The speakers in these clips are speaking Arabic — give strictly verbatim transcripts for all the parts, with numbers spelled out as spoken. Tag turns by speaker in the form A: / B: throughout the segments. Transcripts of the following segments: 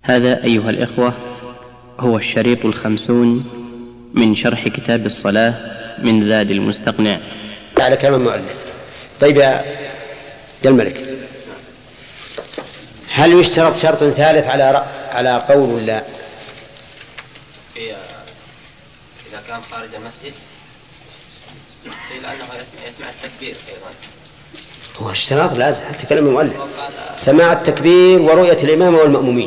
A: هذا أيها الإخوة هو الشريط الخمسون من شرح كتاب الصلاة من زاد المستقنع
B: على كلام المؤلف. طيب يا الملك، هل يشترط شرط ثالث على على قول لا؟
C: إذا كان خارج المسجد قيل أنه يسمع التكبير أيضا.
B: هو اشتراط لازم حتى كلام المؤلف سماع التكبير ورؤية الإمام والمأمومين.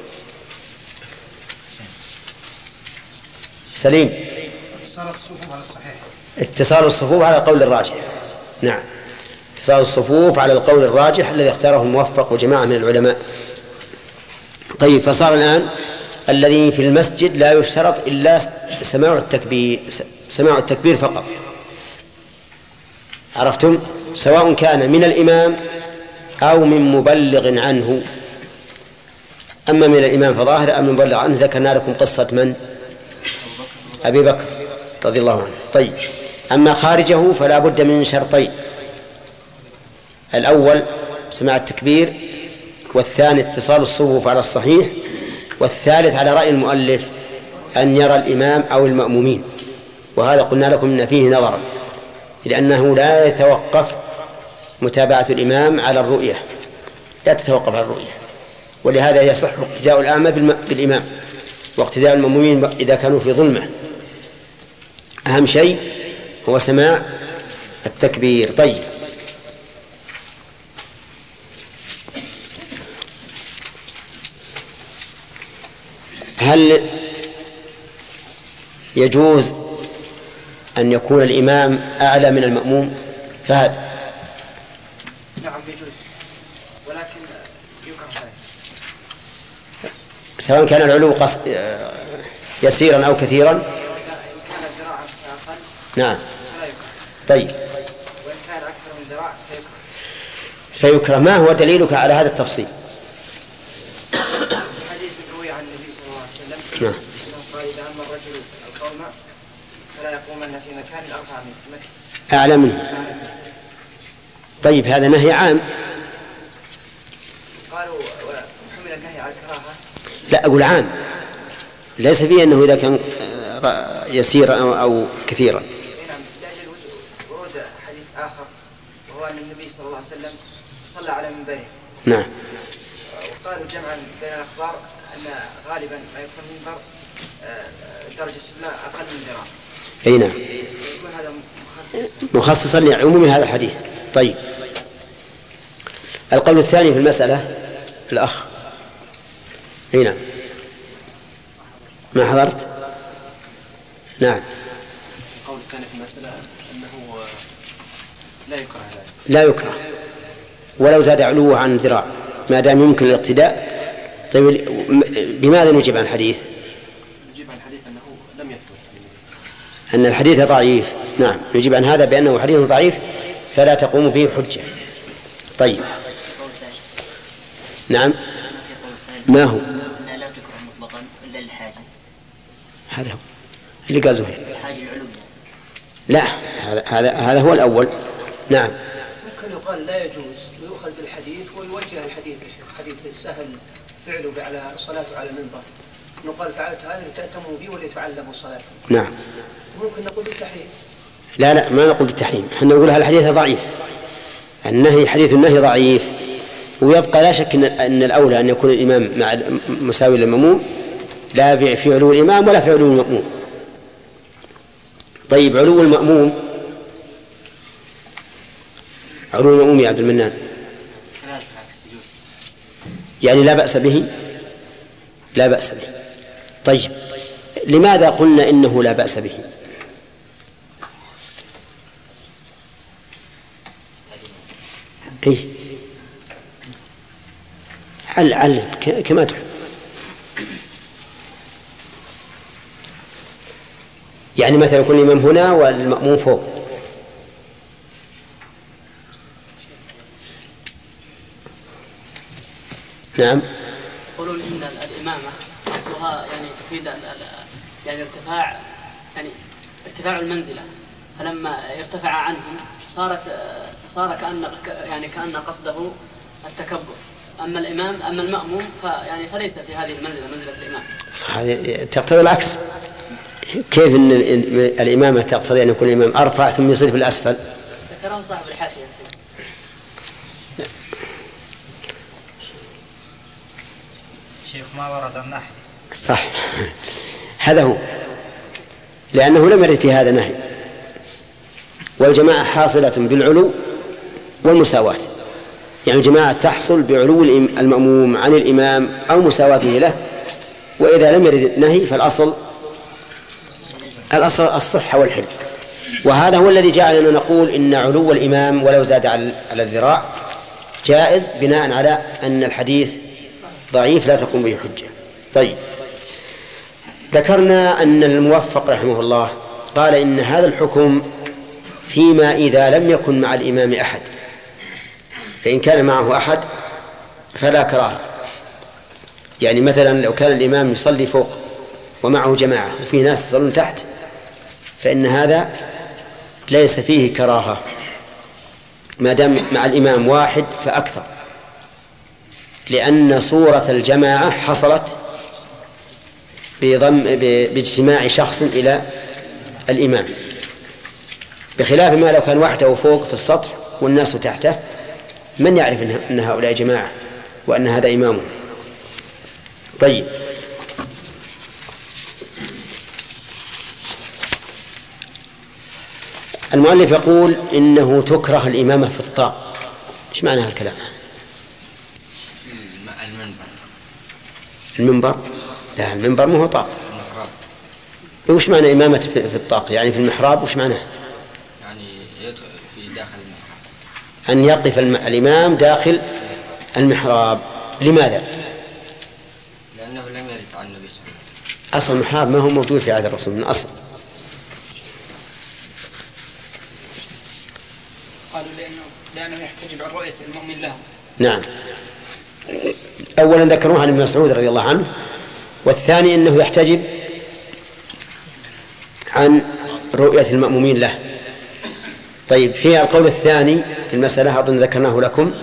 B: سليم.
D: اتصال الصفوف على الصحيح.
B: اتصال الصفوف على القول الراجح. نعم، اتصال الصفوف على القول الراجح الذي اختاره الموفق وجماعة من العلماء. طيب، فصار الآن الذي في المسجد لا يشترط إلا سماع التكبير سماع التكبير فقط. عرفتم؟ سواء كان من الإمام أو من مبلغ عنه. أما من الإمام فظاهر، أما من مبلغ عنه ذكرنا لكم قصة من؟ أبي بكر رضي الله عنه. طيب، أما خارجه فلا بد من شرطين: الأول سماع التكبير، والثاني اتصال الصفوف على الصحيح، والثالث على رأي المؤلف أن يرى الإمام أو المأمومين. وهذا قلنا لكم إن فيه نظرا، لأنه لا يتوقف متابعة الإمام على الرؤية، لا تتوقف على الرؤية، ولهذا يصح اقتداء الأعمى بالإمام واقتداء المأمومين إذا كانوا في ظلمة. أهم شيء هو سماع التكبير. طيب، هل يجوز أن يكون الإمام أعلى من المأموم؟ فهد.
D: نعم يجوز، ولكن يكره
B: سواء كان العلو قص... يسيرا أو كثيرا.
D: إن كان ذراعا أقل
B: نعم.
D: فلا يكره.
B: طيب،
D: وإن كان أكثر من ذراع
B: فيكره.
D: فيكره.
B: فيكره. ما هو دليلك على هذا التفصيل؟
D: حديث روي عن النبي صلى الله عليه وسلم
B: نعم.
D: أنه قال: إذا أما الرجل القوم فلا يقومن في مكان أرفع منه
B: أعلى منه. طيب، هذا نهي عام.
D: قالوا وحمل النهي على الكراهة.
B: لا، أقول عام، ليس فيه أنه إذا كان يسيرا أو كثيرا.
D: نعم، لأجل ورود حديث آخر وهو أن النبي صلى الله عليه وسلم صلى على منبره.
B: نعم.
D: وقالوا جمعا بين الأخبار أن غالبا ما يكون منبر درجة سفلى أقل من ذراع.
B: أي نعم،
D: يكون هذا مخصص
B: مخصصا لعموم هذا الحديث. طيب، القول الثاني في المسألة الأخ. أي نعم، ما حضرت. نعم.
E: القول الثاني في المسألة أنه لا يكره ذلك.
B: لا يكره ولو زاد علوه عن ذراع ما دام يمكن الاقتداء. طيب، بماذا نجيب عن الحديث؟
E: نجيب عن الحديث أنه لم يثبت
B: أن الحديث ضعيف. نعم، نجيب عن هذا بأنه حديث ضعيف فلا تقوم به حجة. طيب، نعم. ما هو؟
F: لا تكره مطلقا إلا للحاجة.
B: هذا هو اللي قال زهير.
F: الحاجة العلوية.
B: لا، هذا هذا هذا هو الأول. نعم.
G: ممكن يقال لا يجوز ويؤخذ بالحديث ويوجه الحديث حديث السهل فعله على الصلاة على المنبر، نقال فعلت هذا لتأتموا بي ولتعلموا صلاة.
B: نعم.
G: ممكن نقول بالتحريم.
B: لا لا، ما نقول بالتحريم، احنا نقول هالحديث ضعيف. النهي حديث النهي ضعيف، ويبقى لا شك أن الأولى أن يكون الإمام مع مساوي للمأموم، لا في علو الإمام ولا في علو المأموم. طيب، علو المأموم علو المأموم يا عبد المنان يعني لا بأس به. لا بأس به. طيب، لماذا قلنا إنه لا بأس به؟ إيه؟ عل عل كما تحب. يعني مثلا يكون الإمام هنا والمأموم فوق. نعم.
H: يقولون إن الإمامة أصلها يعني تفيد يعني ارتفاع يعني ارتفاع المنزلة، فلما ارتفع عنهم صارت صار كأن يعني كأن قصده التكبر، أما الإمام أما المأموم فيعني فليس في هذه المنزلة منزلة الإمام.
B: هذه تقتضي العكس. كيف أن الإمامة تقتضي أن يكون الإمام أرفع ثم يصير في الأسفل؟
H: ذكره صاحب الحاشية.
I: شيخ ما ورد النحي.
B: صح، هذا هو، لأنه لم يرد في هذا نهي. والجماعة حاصلة بالعلو والمساواة، يعني الجماعة تحصل بعلو المأموم عن الإمام أو مساواته له. وإذا لم يرد نهي فالأصل الأصل الصحة والحل. وهذا هو الذي جعلنا نقول إن علو الإمام ولو زاد على الذراع جائز، بناء على أن الحديث ضعيف لا تقوم به حجة. طيب، ذكرنا أن الموفق رحمه الله قال إن هذا الحكم فيما إذا لم يكن مع الإمام أحد، فإن كان معه أحد فلا كراهة. يعني مثلا لو كان الإمام يصلي فوق ومعه جماعة وفي ناس يصلون تحت، فإن هذا ليس فيه كراهة ما دام مع الإمام واحد فأكثر، لأن صورة الجماعة حصلت بضم باجتماع شخص إلى الإمام، بخلاف ما لو كان وحده فوق في السطح والناس تحته، من يعرف أن هؤلاء جماعة وأن هذا إمامه. طيب، المؤلف يقول إنه تكره الإمامة في الطاق. إيش معنى هالكلام هذا؟
J: المنبر.
B: المنبر؟ لا، المنبر ما هو طاق. وش معنى إمامة في الطاق؟ يعني في المحراب، وش معناه؟
J: يعني في داخل المحراب،
B: أن يقف الإمام داخل المحراب. لماذا؟
J: لأنه لم يرد عن النبي صلى الله عليه وسلم.
B: أصل المحراب ما هو موجود في عهد الرسول من أصل.
I: قالوا لأنه لأنه يحتجب عن رؤية المؤمن له.
B: نعم، أولا ذكروها عن ابن مسعود رضي الله عنه، والثاني أنه يحتجب عن رؤية المأمومين له. طيب، في القول الثاني في المسألة أظن ذكرناه لكم.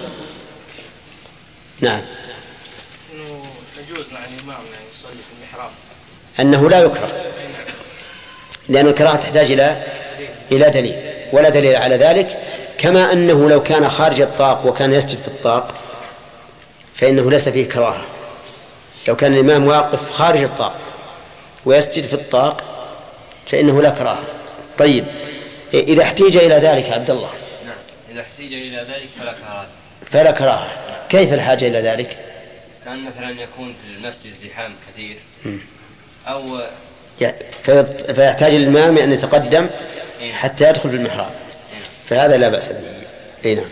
B: نعم،
E: إنه يجوز مع الإمام أن يصلي في المحراب،
B: أنه لا يكره، لأن الكراهة تحتاج إلى إلى دليل، ولا دليل على ذلك. كما أنه لو كان خارج الطاق وكان يسجد في الطاق فإنه ليس فيه كراهة. لو كان الإمام واقف خارج الطاق ويسجد في الطاق فإنه لا كراهة. طيب، إذا احتيج إلى ذلك عبد الله.
J: نعم، إذا احتيج إلى ذلك فلا كراهة.
B: فلا كراهة. كيف الحاجة إلى ذلك؟
J: كان مثلا يكون في المسجد زحام كثير أو
B: فيحتاج الإمام أن يتقدم حتى يدخل في المحراب، فهذا لا بأس به. أي نعم.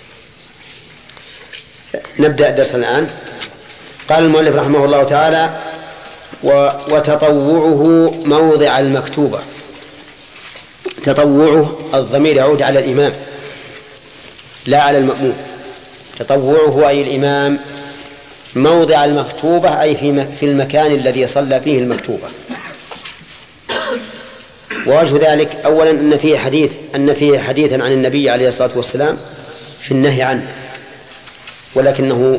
B: نبدأ الدرس الآن. قال المؤلف رحمه الله تعالى: وتطوعه موضع المكتوبة. تطوعه الضمير يعود على الإمام لا على المأموم. تطوعه أي الإمام موضع المكتوبة أي في المكان الذي صلى فيه المكتوبة. ووجه ذلك أولا أن فيه حديث أن فيه حديثا عن النبي عليه الصلاة والسلام في النهي عنه، ولكنه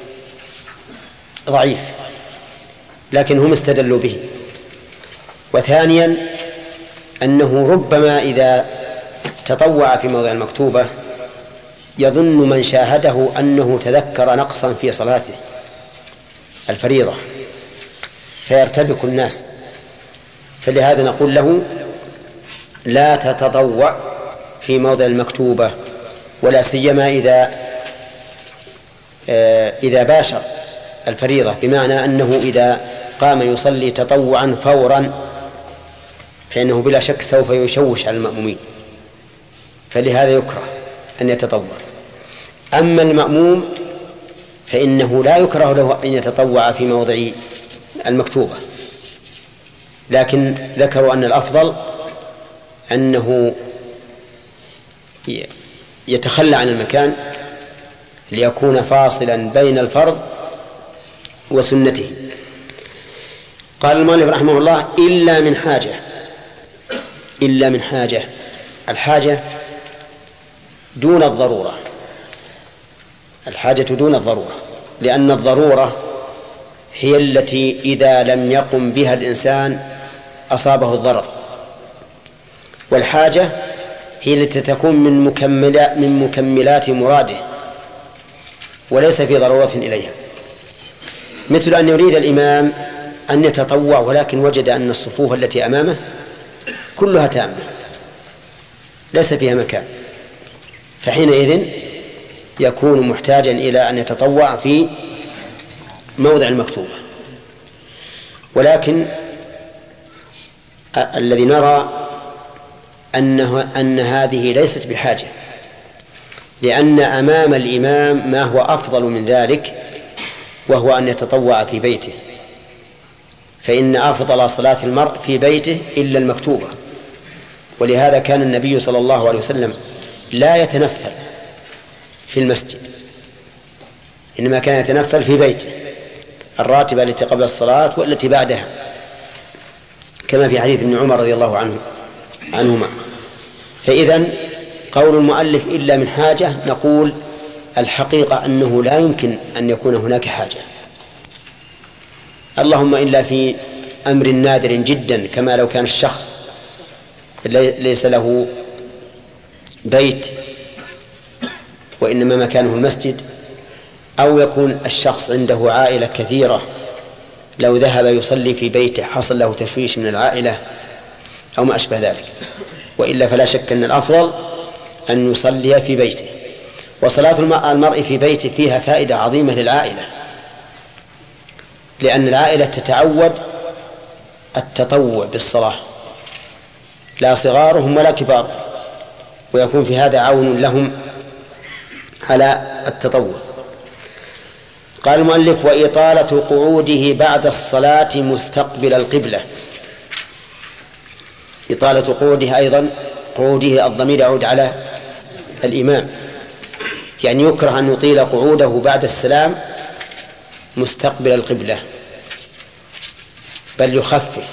B: ضعيف، لكن هم استدلوا به. وثانيا أنه ربما إذا تطوع في موضع المكتوبة يظن من شاهده أنه تذكر نقصا في صلاته الفريضة فيرتبك الناس، فلهذا نقول له: لا تتطوع في موضع المكتوبة، ولا سيما إذا إذا باشر الفريضة، بمعنى أنه إذا قام يصلي تطوعا فورا فإنه بلا شك سوف يشوش على المأمومين، فلهذا يكره أن يتطوع. أما المأموم فإنه لا يكره له أن يتطوع في موضع المكتوبة، لكن ذكروا أن الأفضل أنه يتخلى عن المكان ليكون فاصلا بين الفرض وسنته. قال المؤلف رحمه الله: إلا من حاجة. إلا من حاجة، الحاجة دون الضرورة، الحاجة دون الضرورة. لأن الضرورة هي التي إذا لم يقم بها الإنسان أصابه الضرر، والحاجة هي التي تكون من مكملات من مكملات مراده وليس في ضرورة إليها، مثل أن يريد الإمام أن يتطوع ولكن وجد أن الصفوف التي أمامه كلها تامة ليس فيها مكان، فحينئذ يكون محتاجا إلى أن يتطوع في موضع المكتوبة. ولكن الذي نرى أنه أن هذه ليست بحاجة، لأن أمام الإمام ما هو أفضل من ذلك، وهو أن يتطوع في بيته، فإن أفضل صلاة المرء في بيته إلا المكتوبة. ولهذا كان النبي صلى الله عليه وسلم لا يتنفل في المسجد، إنما كان يتنفل في بيته الراتبة التي قبل الصلاة والتي بعدها، كما في حديث ابن عمر رضي الله عنه عنهما. فإذن قول المؤلف إلا من حاجة، نقول الحقيقة أنه لا يمكن أن يكون هناك حاجة، اللهم إلا في أمر نادر جدا، كما لو كان الشخص ليس له بيت وإنما مكانه المسجد، أو يكون الشخص عنده عائلة كثيرة لو ذهب يصلي في بيته حصل له تشويش من العائلة أو ما أشبه ذلك. وإلا فلا شك أن الأفضل أن يصلي في بيته. وصلاة المرء في بيته فيها فائدة عظيمة للعائلة، لأن العائلة تتعود التطوع بالصلاة، لا صغارهم ولا كبارهم، ويكون في هذا عون لهم على التطوع. قال المؤلف: وإطالة قعوده بعد الصلاة مستقبل القبلة. إطالة قعوده أيضا، قعوده الضمير يعود على الإمام، يعني يكره أن يطيل قعوده بعد السلام مستقبل القبلة، بل يخفف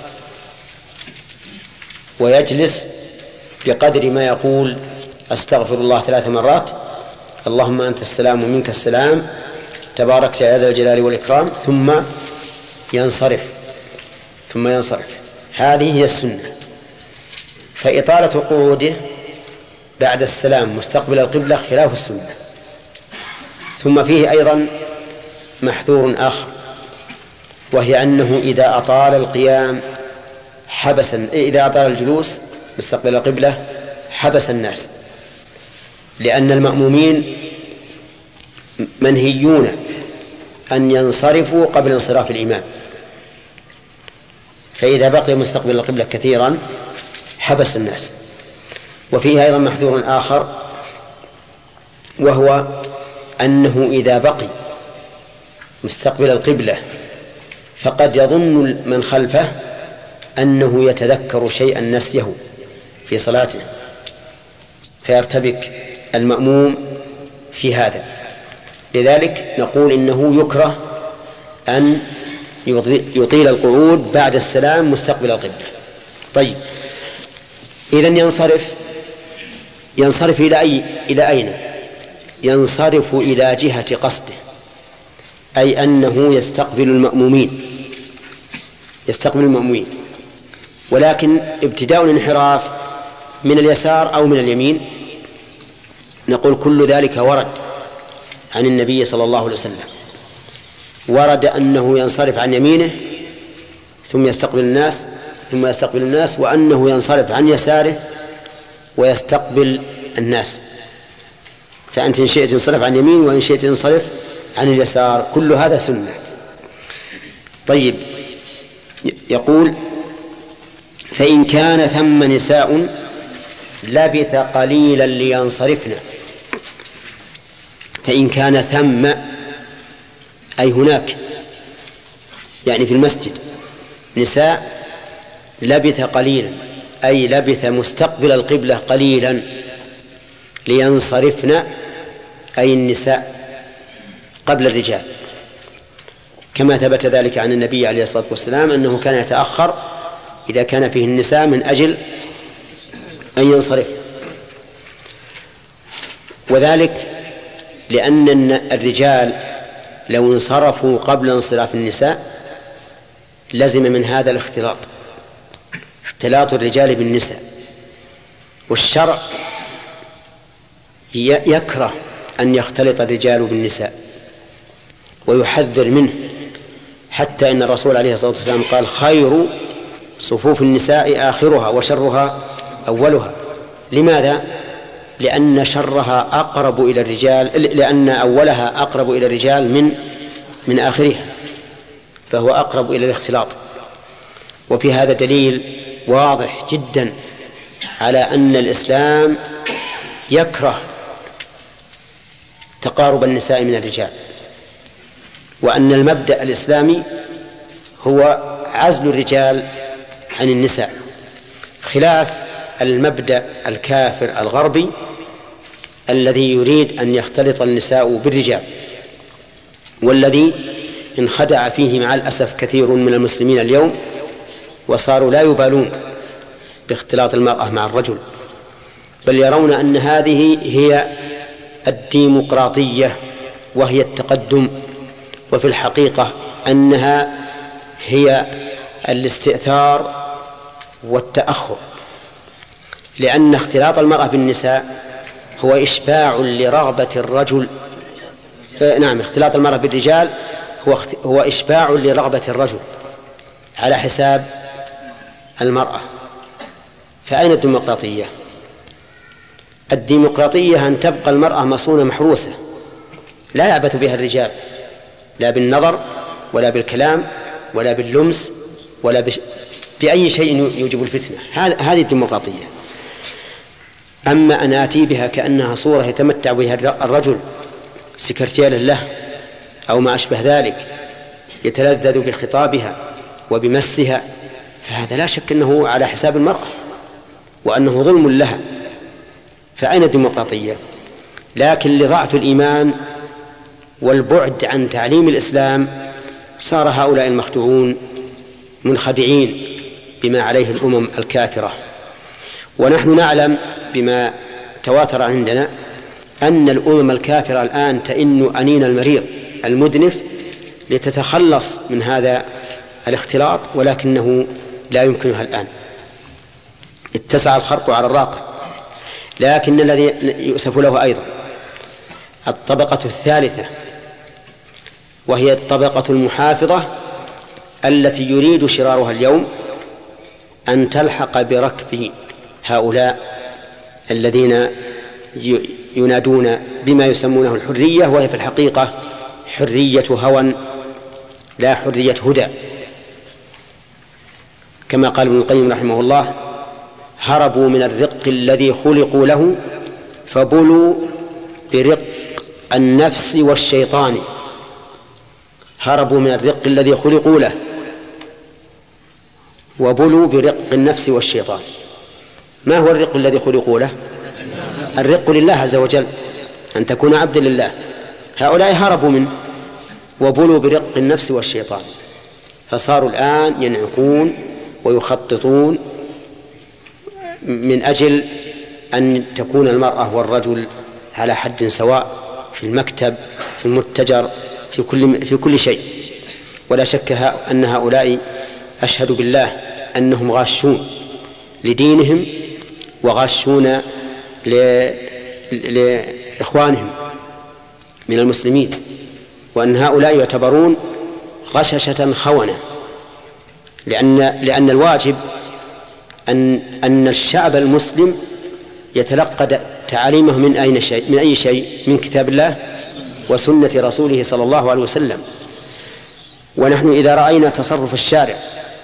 B: ويجلس بقدر ما يقول أستغفر الله ثلاث مرات، اللهم أنت السلام ومنك السلام تباركت يا ذا الجلال والإكرام، ثم ينصرف ثم ينصرف هذه هي السنة. فإطالة قعوده بعد السلام مستقبل القبلة خلاف السنة. ثم فيه أيضا محذور آخر، وهي أنه إذا أطال القيام حبس، إذا أطال الجلوس مستقبل القبلة حبس الناس، لأن المأمومين منهيون أن ينصرفوا قبل انصراف الإمام، فإذا بقي مستقبل القبلة كثيرا حبس الناس. وفيه أيضا محذور آخر، وهو أنه إذا بقي مستقبل القبلة فقد يظن من خلفه أنه يتذكر شيئا نسيه في صلاته، فيرتبك المأموم في هذا. لذلك نقول إنه يكره أن يطيل القعود بعد السلام مستقبل القبلة. طيب، إذن ينصرف ينصرف إلى أي إلى أين؟ ينصرف إلى جهة قصده، أي أنه يستقبل المأمومين يستقبل المأمومين ولكن ابتداء الانحراف من اليسار أو من اليمين نقول كل ذلك ورد عن النبي صلى الله عليه وسلم. ورد أنه ينصرف عن يمينه ثم يستقبل الناس ثم يستقبل الناس، وأنه ينصرف عن يساره ويستقبل الناس. فأنت إن شئت انصرف عن يمين وإن شئت انصرف عن اليسار، كل هذا سنة. طيب، يقول: فإن كان ثم نساء لبث قليلا لينصرفن. فإن كان ثم أي هناك، يعني في المسجد، نساء لبث قليلا أي لبث مستقبل القبلة قليلا لينصرفن، أي النساء قبل الرجال، كما ثبت ذلك عن النبي عليه الصلاة والسلام أنه كان يتأخر إذا كان فيه النساء من أجل أن ينصرف. وذلك لأن الرجال لو انصرفوا قبل انصراف النساء لزم من هذا الاختلاط، اختلاط الرجال بالنساء. والشرع يكره أن يختلط الرجال بالنساء ويحذر منه، حتى إن الرسول عليه الصلاة والسلام قال: خير صفوف النساء آخرها وشرها أولها. لماذا؟ لأن شرها أقرب إلى الرجال، لأن أولها أقرب إلى الرجال من من آخرها، فهو أقرب إلى الاختلاط. وفي هذا دليل واضح جدا على أن الإسلام يكره تقارب النساء من الرجال، وأن المبدأ الإسلامي هو عزل الرجال عن النساء، خلاف المبدأ الكافر الغربي الذي يريد أن يختلط النساء بالرجال، والذي انخدع فيه مع الأسف كثير من المسلمين اليوم، وصاروا لا يبالون باختلاط المرأة مع الرجل، بل يرون أن هذه هي الديمقراطية وهي التقدم، وفي الحقيقة أنها هي الاستئثار والتأخر، لأن اختلاط المرأة بالنساء هو إشباع لرغبة الرجل. آه نعم اختلاط المرأة بالرجال هو, هو إشباع لرغبة الرجل على حساب المرأة. فأين الديمقراطية؟ الديمقراطية أن تبقى المرأة مصونة محروسة لا يعبث بها الرجال، لا بالنظر ولا بالكلام ولا باللمس ولا بش... بأي شيء يوجب الفتنة. هذه الديمقراطية. أما أن آتي بها كأنها صورة يتمتع بها الرجل سكرتيرا له أو ما أشبه ذلك، يتلذذ بخطابها وبمسها، فهذا لا شك أنه على حساب المرأة وأنه ظلم لها. فأين الديمقراطية؟ لكن لضعف الإيمان والبعد عن تعليم الإسلام صار هؤلاء المخدوعون منخدعين بما عليه الأمم الكافرة. ونحن نعلم بما تواتر عندنا أن الأمم الكافرة الآن تئن أنين المريض المدنف لتتخلص من هذا الاختلاط، ولكنه لا يمكنها الآن، اتسع الخرق على الراقع. لكن الذي يؤسف له أيضا الطبقة الثالثة، وهي الطبقة المحافظة التي يريد شرارها اليوم أن تلحق بركب هؤلاء الذين ينادون بما يسمونه الحرية، وهي في الحقيقة حرية هوى لا حرية هدى. كما قال ابن القيم رحمه الله: هربوا من الرق الذي خلقوا له فبلوا برق النفس والشيطان. هربوا من الرق الذي خلقوا له وبلوا برق النفس والشيطان. ما هو الرق الذي خلقوا له؟ الرق لله عز وجل، أن تكون عبدا لله. هؤلاء هربوا منه وبلوا برق النفس والشيطان، فصاروا الآن ينعقون ويخططون من أجل أن تكون المرأة والرجل على حد سواء في المكتب، في المتجر، في كل في كل شيء. ولا شك أن هؤلاء أشهد بالله أنهم غاشون لدينهم وغاشون لإخوانهم من المسلمين، وأن هؤلاء يعتبرون غششة خونة، لأن لأن الواجب أن أن الشعب المسلم يتلقى تعاليمه من أي شيء من أي شيء من كتاب الله وسنة رسوله صلى الله عليه وسلم. ونحن إذا رأينا تصرف الشارع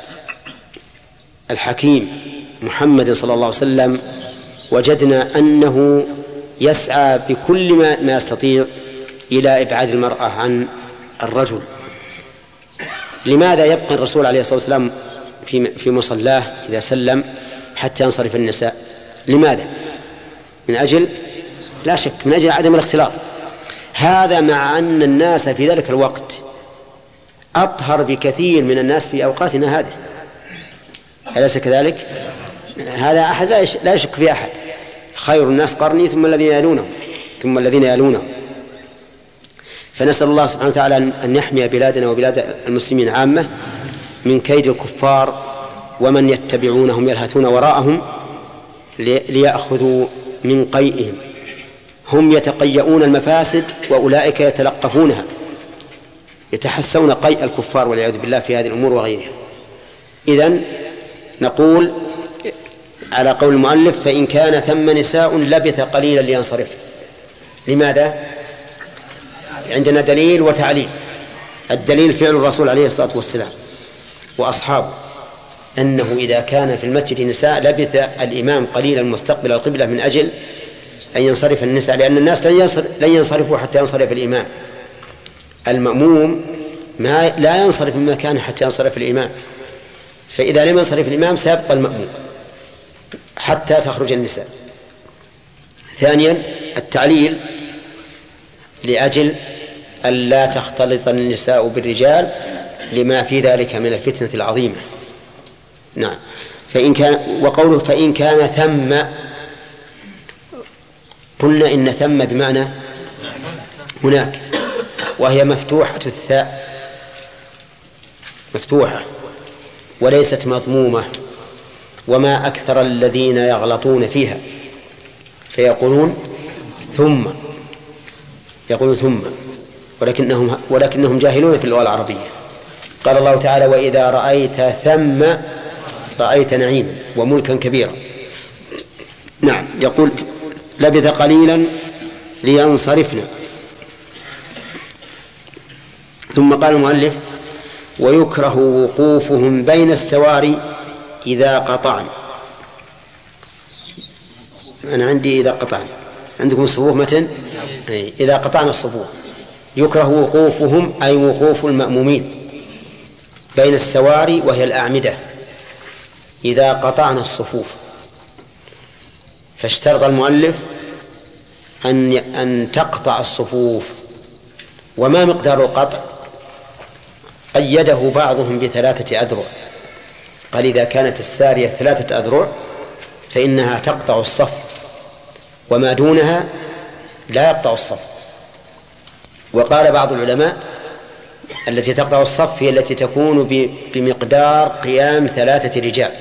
B: الحكيم محمد صلى الله عليه وسلم وجدنا أنه يسعى بكل ما يستطيع إلى إبعاد المرأة عن الرجل. لماذا يبقى الرسول عليه الصلاة والسلام في في مصلاه إذا سلم حتى ينصرف النساء؟ لماذا؟ من أجل لا شك من أجل عدم الاختلاط. هذا مع أن الناس في ذلك الوقت أطهر بكثير من الناس في أوقاتنا هذه، أليس كذلك؟ هذا أحد لا يشك في أحد. خير الناس قرني ثم الذين يلونهم ثم الذين يلونهم. فنسأل الله سبحانه وتعالى أن يحمي بلادنا وبلاد المسلمين عامة من كيد الكفار ومن يتبعونهم يلهثون وراءهم ليأخذوا من قيئهم. هم يتقيؤون المفاسد وأولئك يتلقفونها، يتحسون قيء الكفار والعياذ بالله في هذه الأمور وغيرها. إذن نقول على قول المؤلف: فإن كان ثم نساء لبث قليلا لينصرف. لماذا؟ عندنا دليل وتعليل. الدليل فعل الرسول عليه الصلاة والسلام وأصحابه، أنه إذا كان في المسجد نساء لبث الإمام قليلا مستقبل القبلة من أجل أن ينصرف النساء، لأن الناس لن ينصرفوا حتى ينصرف الإمام. المأموم ما لا ينصرف من مكانه حتى ينصرف الإمام، فإذا لم ينصرف الإمام سيبقى المأموم حتى تخرج النساء. ثانيا التعليل لأجل ألا تختلط النساء بالرجال لما في ذلك من الفتنة العظيمة. نعم. فإن كان وقوله فإن كان ثم، قلنا إن ثم بمعنى هناك، وهي مفتوحة الثاء، مفتوحة وليست مضمومة. وما أكثر الذين يغلطون فيها فيقولون ثم، يقولون ثم ولكنهم, ولكنهم جاهلون في اللغة العربية. قال الله تعالى: وإذا رأيت ثم رأيت نعيما وملكا كبيرا. نعم. يقول: لبث قليلا لينصرفنا. ثم قال المؤلف: ويكره وقوفهم بين السواري إذا قطعن. أنا عندي إذا قطعن، عندكم الصفوف متن؟ إذا قطعن الصفوف. يكره وقوفهم أي وقوف المأمومين بين السواري وهي الأعمدة إذا قطعن الصفوف. فاشترط المؤلف أن أن تقطع الصفوف. وما مقدار القطع؟ قيده بعضهم بثلاثة أذرع. قال: إذا كانت السارية ثلاثة أذرع فإنها تقطع الصف، وما دونها لا يقطع الصف. وقال بعض العلماء: التي تقطع الصف هي التي تكون بمقدار قيام ثلاثة رجال،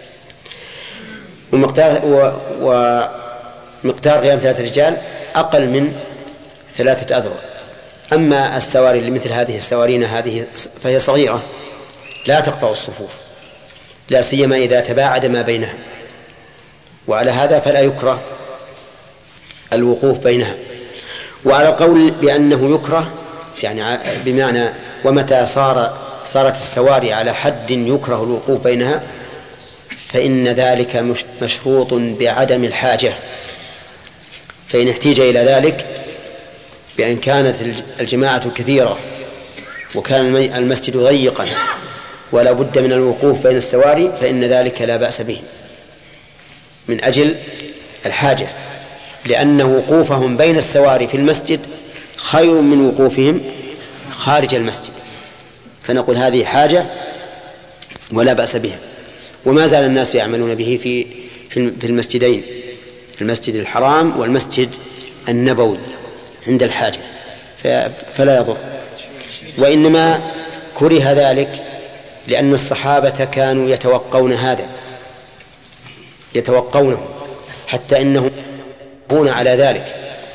B: ومقدار, ومقدار قيام ثلاثة رجال أقل من ثلاثة أذرع. أما السواري لمثل هذه السوارين هذه فهي صغيرة لا تقطع الصفوف، لا سيما إذا تباعد ما بينها. وعلى هذا فلا يكره الوقوف بينها. وعلى القول بأنه يكره يعني بمعنى ومتى صار صارت السواري على حد يكره الوقوف بينها فإن ذلك مشروط بعدم الحاجة. فإن احتيج إلى ذلك بأن كانت الجماعة كثيرة وكان المسجد ضيقا ولا بد من الوقوف بين السواري فإن ذلك لا بأس به من أجل الحاجة، لأن وقوفهم بين السواري في المسجد خير من وقوفهم خارج المسجد. فنقول هذه حاجة ولا بأس بها. وما زال الناس يعملون به في في المسجدين، في المسجد الحرام والمسجد النبوي عند الحاجة، فلا يضر. وإنما كره ذلك لأن الصحابة كانوا يتوقون هذا، يتوقونه حتى إنهم يكون على ذلك،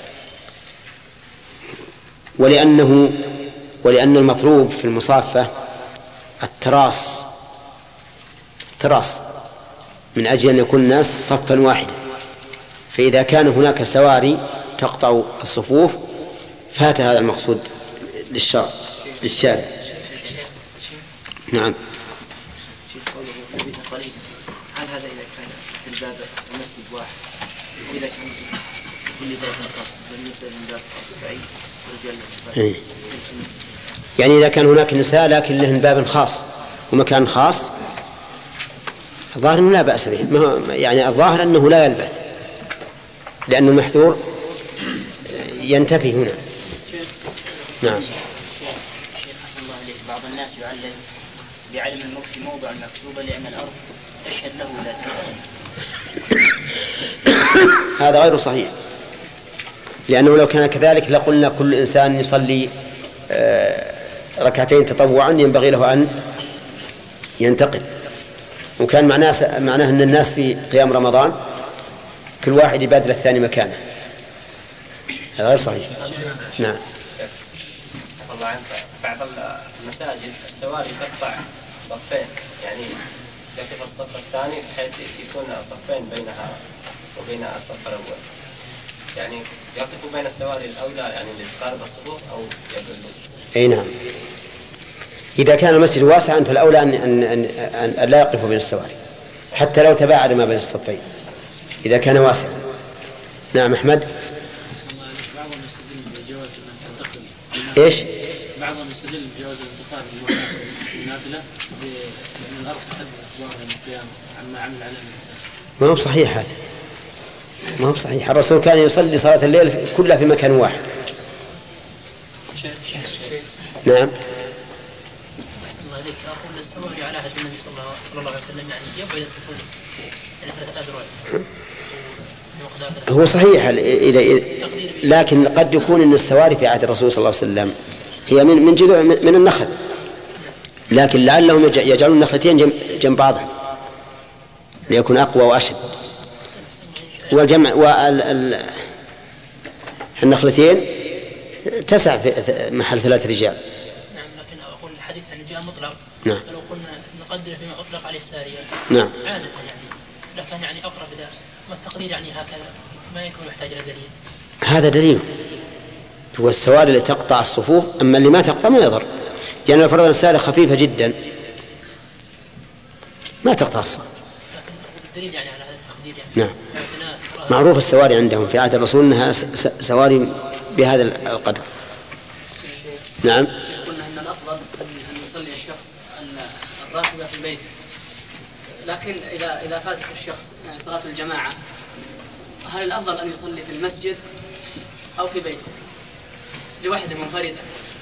B: ولأنه ولأن المطلوب في المصافة التراص تراص من أجل أن يكون الناس صفا واحدا. فإذا كان هناك سواري تقطع الصفوف فات هذا المقصود للشرع للشارع. نعم.
F: هل هذا إذا كان في الباب المسجد واحد وإذا كان كل باب خاص بالنسبة للباب خاص فأي رجال
B: يعني إذا كان هناك نساء لكن لهن باب خاص ومكان خاص الظاهر أنه لا بأس به، يعني الظاهر أنه لا يلبث لأن المحذور ينتفي هنا. نعم.
F: شيخ حسن الله عليك، بعض الناس يعلل بعلم المفتي موضع المكتوبة لأن الأرض تشهد له لا
B: هذا غير صحيح، لأنه لو كان كذلك لقلنا كل إنسان يصلي ركعتين تطوعا ينبغي له أن ينتقل. وكان معناه معناه أن الناس في قيام رمضان كل واحد يبادل الثاني مكانه، هذا غير صحيح. نعم.
C: والله عنك بعض المساجد السواري تقطع صفين، يعني يقف الصف الثاني بحيث يكون صفين بينها وبين الصف الأول، يعني يقف بين السواري الأولى يعني لتقارب الصفوف أو يبلون.
B: أي نعم، إذا كان المسجد واسعا فالأولى أن, أن, أن, أن لا يقف بين السواري حتى لو تباعد ما بين الصفين إذا كان واسعا. نعم أحمد.
K: بعضهم يستدل بجواز أن تنتقل.
B: إيش؟
K: بعضهم يستدل بجواز الانتقال من النافلة لأن الأرض تحدث ظاهرا من القيام عما عمل عليه الإنسان.
B: ما هو صحيح هذا، ما هو صحيح. الرسول كان يصلي صلاة الليل كلها في مكان واحد. نعم.
H: أحسن الله إليك. أقول السواري على عهد النبي صلى الله عليه وسلم يعني يبعد الدخول يعني ثلاثة أذرع.
B: هو صحيح إلى لكن قد يكون أن السواري في عهد الرسول صلى الله عليه وسلم هي من من جذوع من النخل، لكن لعلهم يجعلون النخلتين جنب بعضها ليكون أقوى وأشد. والجمع والنخلتين تسع في محل ثلاث رجال.
H: نعم، لكن أقول الحديث عن جاء مطلق.
B: نعم.
H: لو قلنا نقدر فيما أطلق عليه السارية.
B: نعم.
H: عادة يعني، لكن يعني أقرب إذا ما التقدير يعني هكذا ما يكون محتاج إلى دليل.
B: هذا دليل. هو السواري اللي تقطع الصفوف، أما اللي ما تقطع ما يضر. يعني لو فرضنا السارية خفيفة جدا ما تقطع الصف.
H: لكن الدليل يعني على هذا التقدير يعني.
B: نعم. معروف السواري عندهم في عهد الرسول أنها سواري بهذا القدر. نعم.
H: قلنا أن الأفضل أن يصلي الشخص الراتبة في بيته، لكن إذا إذا فاتت الشخص صلاة الجماعة هل الأفضل أن يصلي في المسجد أو في بيته لوحده منفردا؟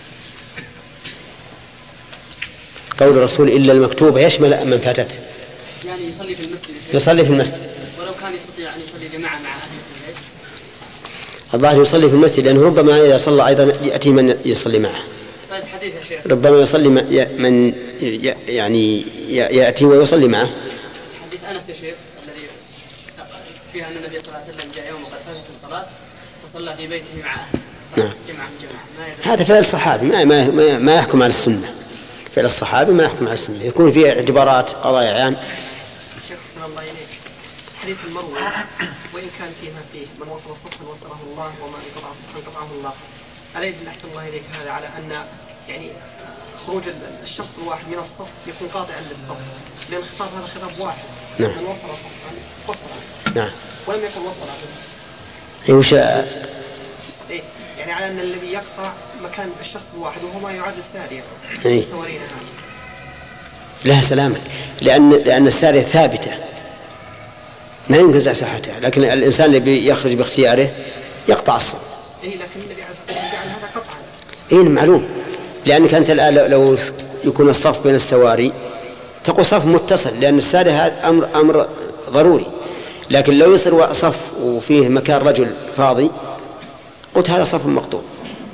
B: قول الرسول إلا المكتوبة يشمل من فاتته.
H: يعني يصلي في المسجد.
B: يصلي في المسجد.
H: ولو كان يستطيع أن يصلي جماعة مع أهله في البيت.
B: الظاهر يصلي في المسجد لأنه ربما إذا صلى أيضا يأتي من يصلي معه.
H: طيب حديث يا شيخ.
B: ربما يصلي من يعني يأتي ويصلي معه.
H: حديث أنس يا شيخ الذي فيها أن النبي صلى الله عليه وسلم جاء يوم وقد فاتت الصلاة فصلى في بيته مع أهله.
B: نعم.
H: جماعة جماعة.
B: هذا فعل الصحابي ما ما ما يحكم على السنة. فعل الصحابي ما يحكم على السنة، يكون فيه اعتبارات قضايا عام.
G: شيخ صلى الله عليه حديث المروي وإن كان فيها فيه من وصل صفا وصله الله وما انقطع صفا انقطعه الله، ألا يدل أحسن الله إليك هذا على أن يعني خروج الشخص الواحد من الصف يكون قاطعا للصف، لأن الخطاب هذا خطاب واحد.
B: نعم.
G: من وصل صفا وصل.
B: نعم.
G: ولم يكن وصل.
B: أي وش؟
G: إيه يعني على أن الذي يقطع مكان الشخص الواحد وهو ما يعد السارية.
B: إيه.
G: سوارينا هذا.
B: لها سلامة، لأن لأن السارية ثابتة ما ينقزع ساحتها، لكن الإنسان اللي يخرج باختياره يقطع الصف.
G: إيه لكن النبي عليه الصلاة والسلام جعل هذا قطعا.
B: إيه معلوم، لأنك أنت الآن لو يكون الصف بين السواري تقول صف متصل، لأن السارية هذا أمر أمر ضروري، لكن لو يصير صف وفيه مكان رجل فاضي قلت هذا صف مقطوع.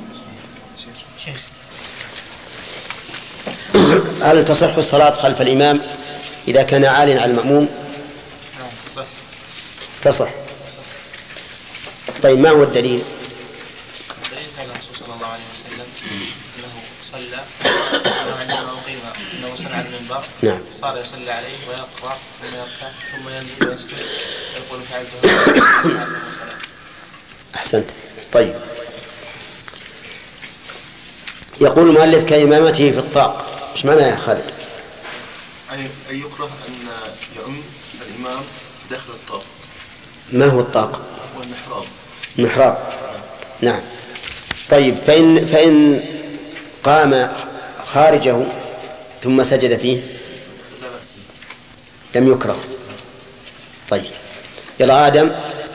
B: هل تصح الصلاة خلف الإمام إذا كان عاليا على المأموم؟
L: تصح.
B: تصح. طيب ما هو الدليل؟
L: الدليل قال الرسول صلى الله عليه وسلم أنه صلى عندما أقيم أنه صلى على المنبر.
B: نعم.
L: صار يصلي عليه ويقرأ ثم يركع ثم ينزل ويسجد ويقول فعلته.
B: أحسنت. طيب يقول المؤلف كإمامته في الطاق، ايش معنى يا خالد؟
L: أن يكره أن يؤم الإمام داخل الطاق.
B: ما هو الطاق؟
L: هو المحراب.
B: المحراب. نعم. طيب فإن فإن قام خارجه ثم سجد فيه
L: لا بأس،
B: لم يكره. طيب يلا آدم،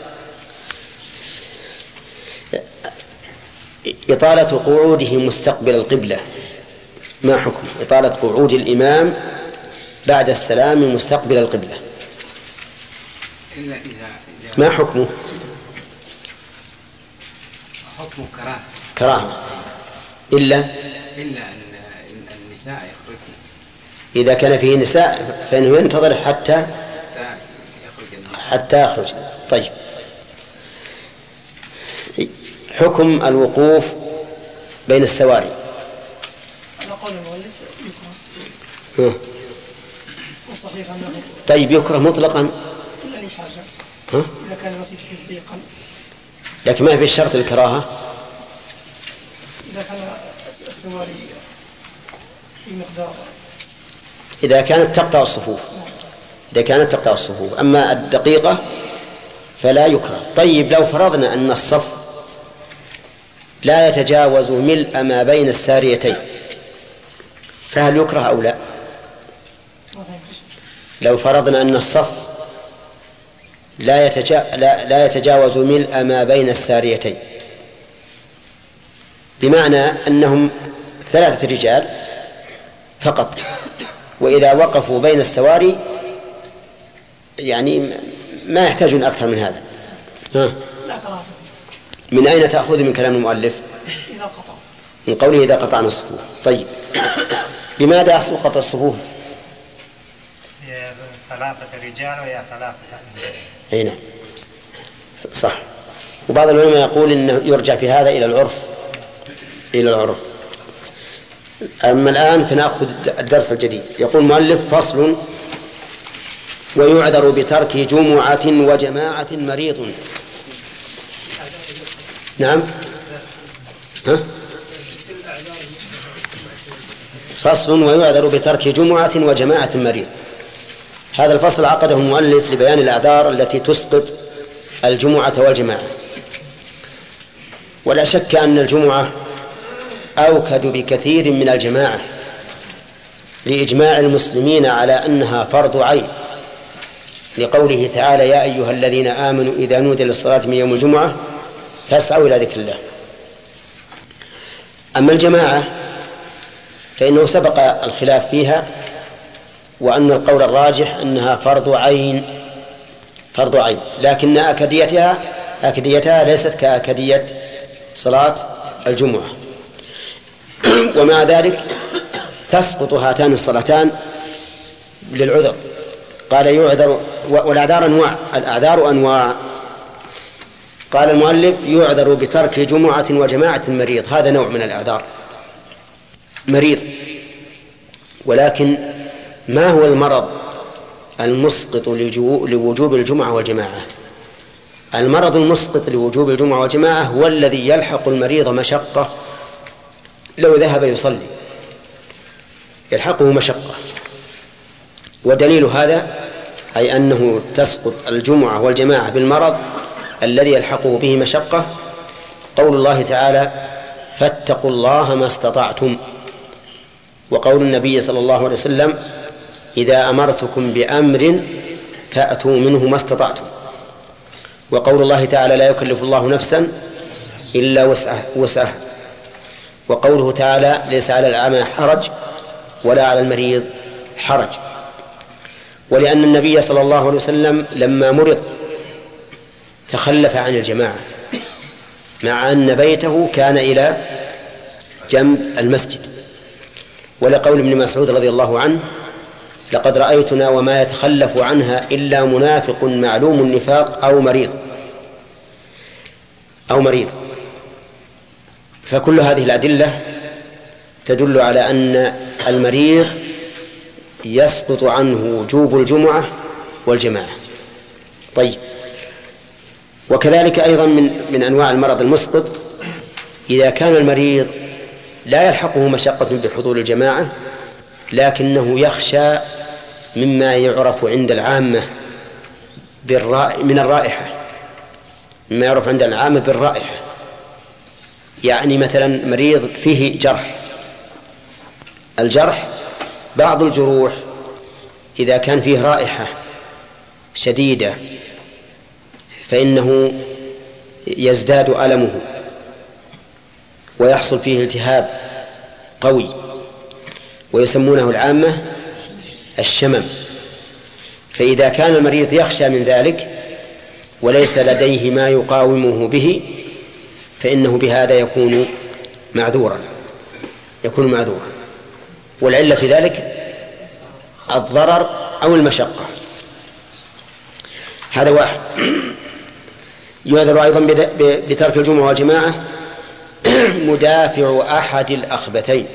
B: إطالة قعوده مستقبل القبلة ما حكم إطالة قعود الإمام بعد السلام مستقبل القبلة؟
M: إلا إذا
B: ما حكمه؟
M: حكم كراهة.
B: كراهة إلا
M: إلا أن النساء يخرجن.
B: إذا كان فيه نساء فإنه ينتظر حتى حتى يخرج. طيب، حكم الوقوف بين السواري.
N: على قول المؤلف يكره. والصحيح أنه
B: طيب يكره مطلقا
N: إلا لحاجة.
B: ها؟
N: إذا كان المسجد ضيقا.
B: لكن ما في الشرط الكراهة.
N: إذا كان السواري بمقدار.
B: إذا كانت تقطع الصفوف. إذا كانت تقطع الصفوف. أما الدقيقة فلا يكره. طيب لو فرضنا أن الصف لا يتجاوز ملء ما بين الساريتين فهل يكره أو لا؟ لو فرضنا أن الصف لا, يتجا... لا... لا يتجاوز ملء ما بين الساريتين، بمعنى أنهم ثلاثة رجال فقط، وإذا وقفوا بين السواري يعني ما يحتاجون أكثر من هذا. ها. من أين تأخذ من كلام المؤلف؟
N: إذا قطع.
B: من قوله إذا قطعنا الصفوف. طيب، لماذا يحصل قطع الصفوف؟
O: ثلاثة رجال ويا ثلاثة.
B: أي نعم صح. وبعض العلماء يقول إنه يرجع في هذا إلى العرف إلى العرف. أما الآن فنأخذ الدرس الجديد. يقول المؤلف: فصل: ويعذر بترك جمعة وجماعة مريض. نعم. ها؟ فصل: ويعذر بترك جمعة وجماعة مريض. هذا الفصل عقده المؤلف لبيان الأعذار التي تسقط الجمعة والجماعة. ولا شك أن الجمعة أوكد بكثير من الجماعة لإجماع المسلمين على أنها فرض عين، لقوله تعالى: يا أيها الذين آمنوا إذا نودي للصلاة من يوم الجمعة فاسعوا إلى ذكر الله. أما الجماعة فإنه سبق الخلاف فيها، وأن القول الراجح أنها فرض عين فرض عين لكن أكديتها أكديتها ليست كأكدية صلاة الجمعة. ومع ذلك تسقط هاتان الصلاتان للعذر. قال يعذر، والأعذار أنواع الأعذار أنواع قال المؤلف: يعذر بترك جمعة وجماعة مريض. هذا نوع من الأعذار، مريض. ولكن ما هو المرض المسقط لوجوب الجمعة والجماعة؟ المرض المسقط لوجوب الجمعة والجماعة هو الذي يلحق المريض مشقة لو ذهب يصلي، يلحقه مشقة. ودليل هذا أي أنه تسقط الجمعة والجماعة بالمرض الذي يلحقه به مشقة قول الله تعالى: فاتقوا الله ما استطعتم. وقول النبي صلى الله عليه وسلم: إذا أمرتكم بأمر فأتوا منه ما استطعتم. وقول الله تعالى: لا يكلف الله نفسا إلا وسعها. وقوله تعالى: ليس على الأعمى حرج ولا على المريض حرج. ولأن النبي صلى الله عليه وسلم لما مرض تخلف عن الجماعة، مع أن بيته كان إلى جنب المسجد. ولقول ابن مسعود رضي الله عنه: لقد رأيتنا وما يتخلف عنها إلا منافق معلوم النفاق أو مريض أو مريض. فكل هذه الأدلة تدل على أن المريض يسقط عنه وجوب الجمعة والجماعة. طيب، وكذلك أيضا من, من أنواع المرض المسقط إذا كان المريض لا يلحقه مشقة بحضور الجماعة لكنه يخشى مما يعرف عند العامة من الرائحة، مما يعرف عند العامة بالرائحة. يعني مثلا مريض فيه جرح، الجرح بعض الجروح إذا كان فيه رائحة شديدة فإنه يزداد ألمه ويحصل فيه التهاب قوي، ويسمونه العامة الشمم. فإذا كان المريض يخشى من ذلك وليس لديه ما يقاومه به فإنه بهذا يكون معذورا. يكون معذورا، والعلة في ذلك الضرر أو المشقة. هذا واحد. يعذر أيضا بترك الجمعة والجماعة مدافع أحد الأخبثين.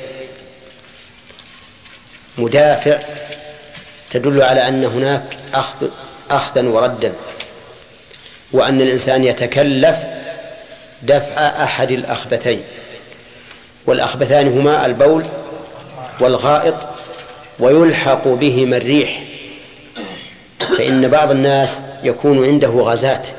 B: مدافع تدل على أن هناك أخذ أخذا وردا، وأن الإنسان يتكلف دفع أحد الأخبثين، والأخبثان هما البول والغائط، ويلحق بهما الريح. فإن بعض الناس يكون عنده غازات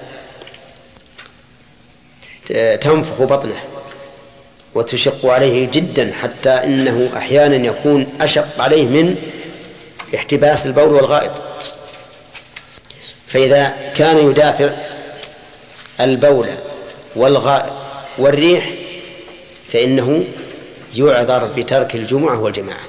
B: تنفخ بطنه وتشق عليه جدا، حتى إنه أحيانا يكون أشق عليه من احتباس البول والغائط. فإذا كان يدافع البول والغائط والريح فإنه يعذر بترك الجمعة والجماعة.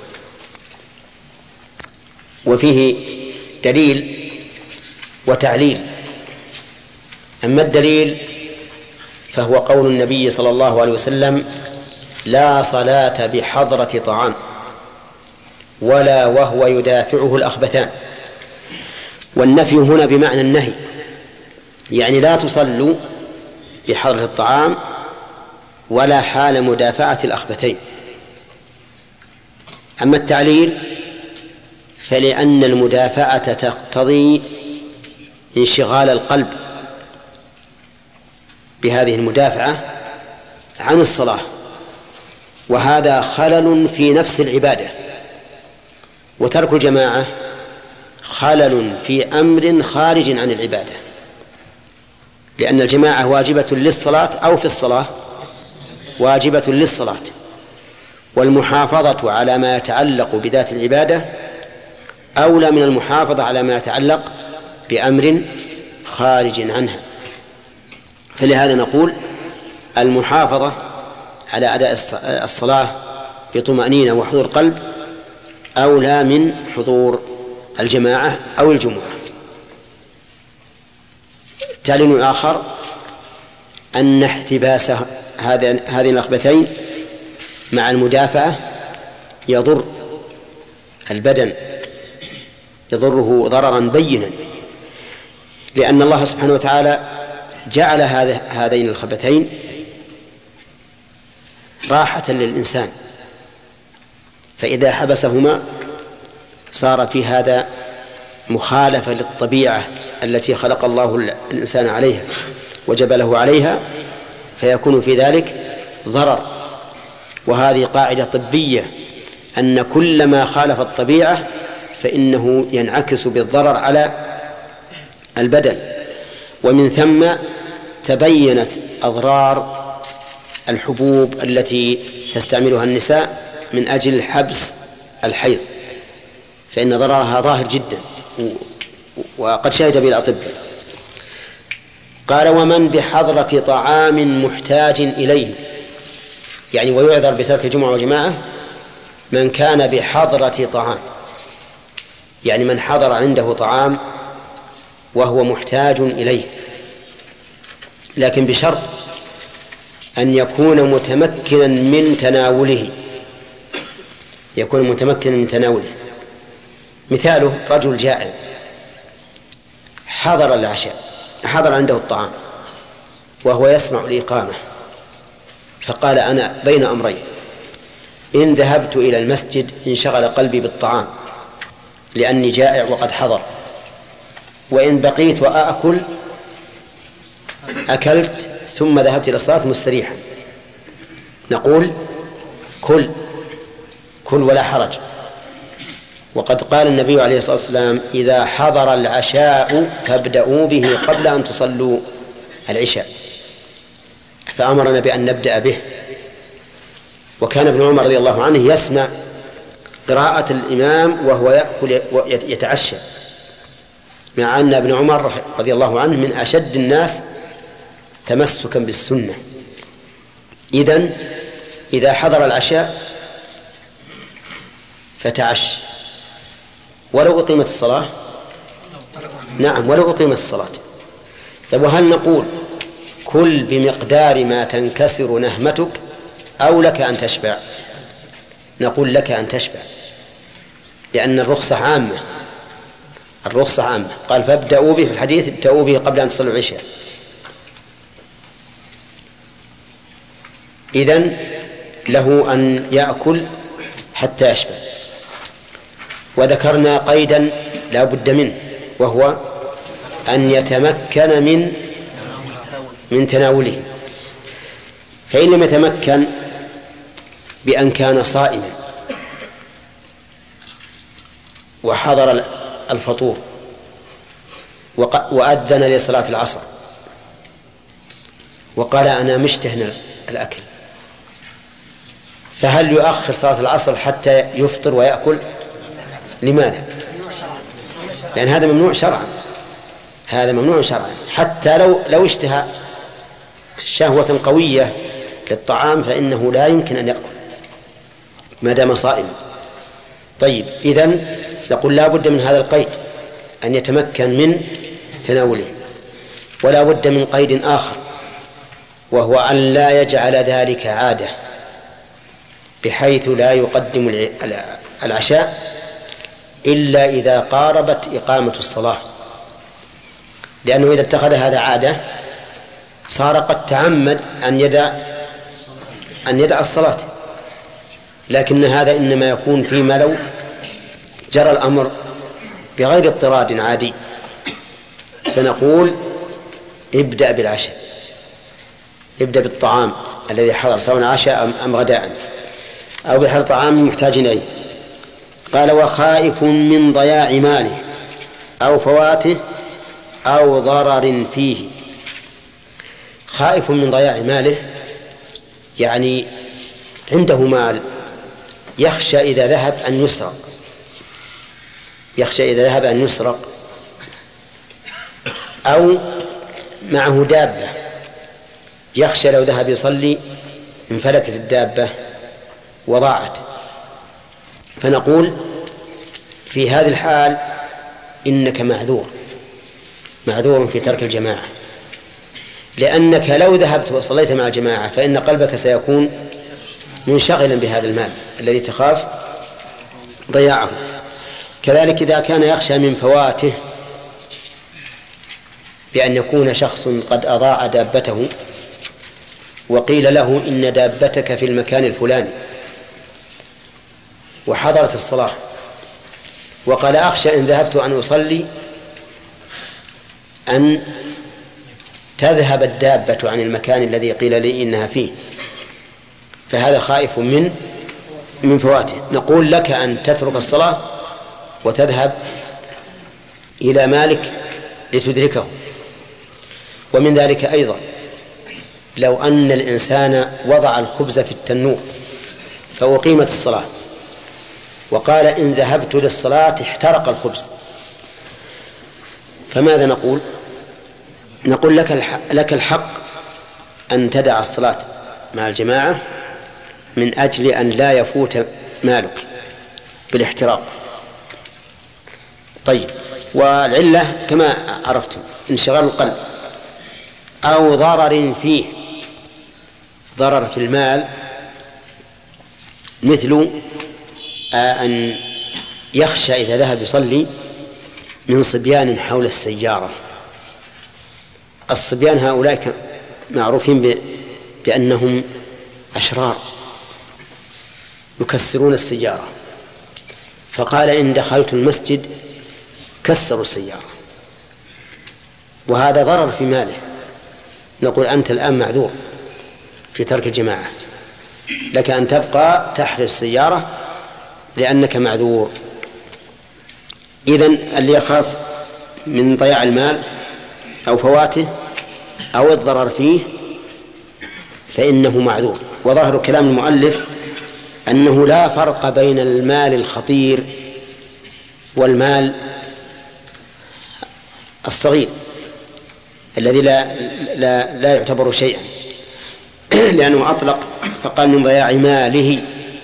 B: وفيه دليل وتعليل. أما الدليل فهو قول النبي صلى الله عليه وسلم: لا صلاة بحضرة طعام ولا وهو يدافعه الأخبثان. والنفي هنا بمعنى النهي، يعني لا تصلوا بحضرة الطعام ولا حال مدافعة الأخبثين. أما التعليل فلأن المدافعة تقتضي انشغال القلب بهذه المدافعة عن الصلاة، وهذا خلل في نفس العبادة. وترك الجماعة خلل في أمر خارج عن العبادة، لأن الجماعة واجبة للصلاة أو في الصلاة واجبة للصلاة، والمحافظة على ما يتعلق بذات العبادة أولى من المحافظة على ما يتعلق بأمر خارج عنها. فلهذا نقول المحافظة على أداء الصلاة بطمأنينة وحضور قلب أولى من حضور الجماعة أو الجمعة. تعليل الآخر أن احتباس هذين الأخبثين مع المدافعة يضر البدن، يضره ضررا بينا، لأن الله سبحانه وتعالى جعل هذين الخبثين راحة للإنسان، فإذا حبسهما صار في هذا مخالفة للطبيعة التي خلق الله الإنسان عليها وجبله عليها، فيكون في ذلك ضرر. وهذه قاعدة طبية، أن كل ما خالف الطبيعة فإنه ينعكس بالضرر على البدن. ومن ثم تبينت أضرار الحبوب التي تستعملها النساء من أجل حبس الحيض، فإن ضررها ظاهر جدا وقد شهد به الأطباء. قال: ومن بحضرة طعام محتاج إليه، يعني ويعذر بترك الجمعة والجماعة من كان بحضرة طعام، يعني من حضر عنده طعام وهو محتاج إليه، لكن بشرط أن يكون متمكنا من تناوله، يكون متمكنا من تناوله. مثاله رجل جائع حضر العشاء، حضر عنده الطعام وهو يسمع الإقامة، فقال: أنا بين أمرين، إن ذهبت إلى المسجد انشغل قلبي بالطعام لأني جائع وقد حضر، وإن بقيت وأأكل أكلت ثم ذهبت إلى الصلاة مستريحا. نقول: كل كل ولا حرج. وقد قال النبي عليه الصلاة والسلام: إذا حضر العشاء فابدأوا به قبل أن تصلوا العشاء، فأمرنا بأن نبدأ به. وكان ابن عمر رضي الله عنه يسمع قراءة الإمام وهو يأكل ويتعشى، مع أن ابن عمر رضي الله عنه من أشد الناس تمسكا بالسنة. إذن إذا حضر العشاء فتعش ولو أقيمت الصلاة. نعم، ولو أقيمت الصلاة. طيب، وهل نقول كل بمقدار ما تنكسر نهمتك أو لك أن تشبع؟ نقول لك أن تشبع، لأن الرخصة عامة، الرخصة عامة. قال فابدأوا به في الحديث، ابدأوا به قبل أن تصلوا العشاء. إذن له أن يأكل حتى يشبع. وذكرنا قيدا لا بد منه، وهو أن يتمكن من من تناوله. فإن لم يتمكن بأن كان صائما وحضر الفطور وأذن لصلاة العصر وقال أنا مشتهن الأكل، فهل يؤخر صلاة العصر حتى يفطر ويأكل؟ لماذا؟ لأن هذا ممنوع شرعا، هذا ممنوع شرعا. حتى لو لو اشتهى شهوة قوية للطعام فإنه لا يمكن أن يأكل ما دام صائما. طيب، إذن نقول لا بد من هذا القيد أن يتمكن من تناوله، ولا بد من قيد آخر، وهو أن لا يجعل ذلك عادة، بحيث لا يقدم العشاء إلا إذا قاربت إقامة الصلاة، لأنه إذا اتخذ هذا عادة صار قد تعمد أن يدع أن يدع الصلاة. لكن هذا إنما يكون فيما لو جرى الأمر بغير اضطراد عادي، فنقول ابدأ بالعشاء، ابدأ بالطعام الذي حضر، سواء عشاء أم غداء أو بحل طعام محتاج إليه. قال وخائف من ضياع ماله أو فواته أو ضرر فيه. خائف من ضياع ماله يعني عنده مال يخشى إذا ذهب أن يسرق، يخشى إذا ذهب أن يسرق، أو معه دابة يخشى لو ذهب يصلي انفلتت الدابة وضاعت. فنقول في هذه الحال إنك معذور، معذور في ترك الجماعة، لأنك لو ذهبت وصليت مع الجماعة فإن قلبك سيكون منشغلا بهذا المال الذي تخاف ضياعه. كذلك إذا كان يخشى من فواته، بأن يكون شخص قد أضاع دابته وقيل له إن دابتك في المكان الفلاني وحضرت الصلاة، وقال أخشى إن ذهبت أن أصلي أن تذهب الدابة عن المكان الذي قيل لي إنها فيه، فهذا خائف من من فواته. نقول لك أن تترك الصلاة وتذهب إلى مالك لتدركه. ومن ذلك أيضا لو أن الإنسان وضع الخبز في التنور فأقيمت الصلاة وقال إن ذهبت للصلاة احترق الخبز، فماذا نقول؟ نقول لك الحق, لك الحق أن تدع الصلاة مع الجماعة من أجل أن لا يفوت مالك بالاحتراق. طيب، والعلة كما عرفتم انشغال القلب أو ضرر فيه. ضرر في المال مثل أن يخشى إذا ذهب يصلي من صبيان حول السيارة. الصبيان هؤلاء معروفين بأنهم أشرار يكسرون السيارة، فقال إن دخلت المسجد كسروا السيارة، وهذا ضرر في ماله. نقول أنت الآن معذور في ترك الجماعة، لك أن تبقى تحرس السيارة لأنك معذور. إذن اللي يخاف من ضياع المال أو فواته أو الضرر فيه فإنه معذور. وظاهر كلام المؤلف أنه لا فرق بين المال الخطير والمال الصغير الذي لا, لا, لا يعتبر شيئا، لأنه أطلق فقال من ضياع ماله.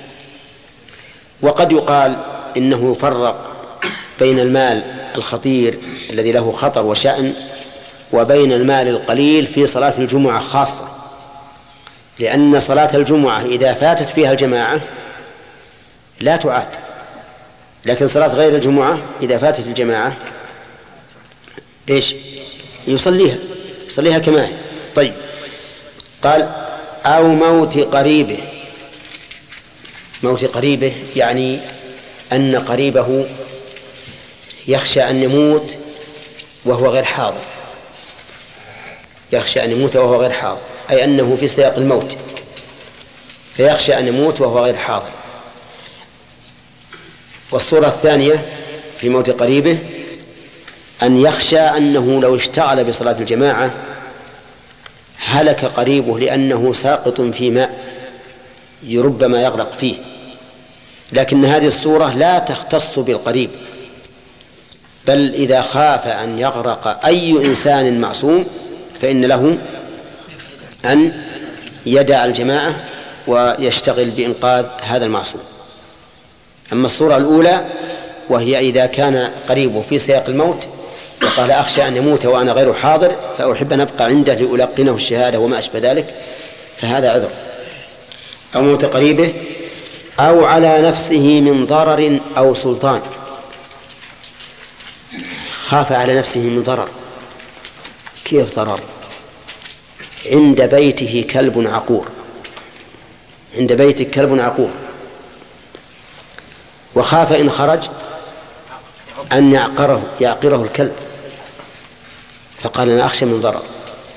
B: وقد يقال إنه يفرق بين المال الخطير الذي له خطر وشأن وبين المال القليل في صلاة الجمعة خاصة، لأن صلاة الجمعة إذا فاتت فيها الجماعة لا تعاد. لكن صلاة غير الجمعة إذا فاتت الجماعة إيش يصليها يصليها كما هي. طيب قال أو موت قريبه. موت قريبه يعني أن قريبه يخشى أن يموت وهو غير حاضر، يخشى أن يموت وهو غير حاضر، أي أنه في سياق الموت فيخشى أن يموت وهو غير حاضر. والصورة الثانية في موت قريبه أن يخشى أنه لو اشتغل بصلاة الجماعة هلك قريبه لأنه ساقط في ماء ربما يغرق فيه. لكن هذه الصورة لا تختص بالقريب، بل إذا خاف أن يغرق أي إنسان معصوم فإن له أن يدع الجماعة ويشتغل بإنقاذ هذا المعصوم. أما الصورة الأولى وهي إذا كان قريبه في سياق الموت وقال أخشى أن يموت وأنا غير حاضر فأحب أن أبقى عنده لألقنه الشهادة وما أشبه ذلك، فهذا عذر. أو موت قريبه أو على نفسه من ضرر أو سلطان. خاف على نفسه من ضرر. كيف ضرر؟ عند بيته كلب عقور، عند بيتك كلب عقور، وخاف إن خرج أن يعقره, يعقره الكلب، فقال أنا أخشى من ضرر.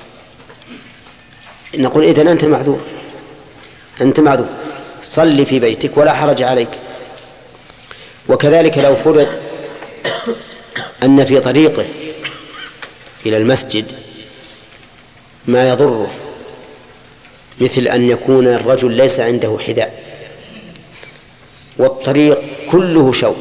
B: نقول إذن أنت معذور، أنت معذور، صل في بيتك ولا حرج عليك. وكذلك لو فرض أن في طريقه إلى المسجد ما يضره، مثل أن يكون الرجل ليس عنده حذاء والطريق كله شوك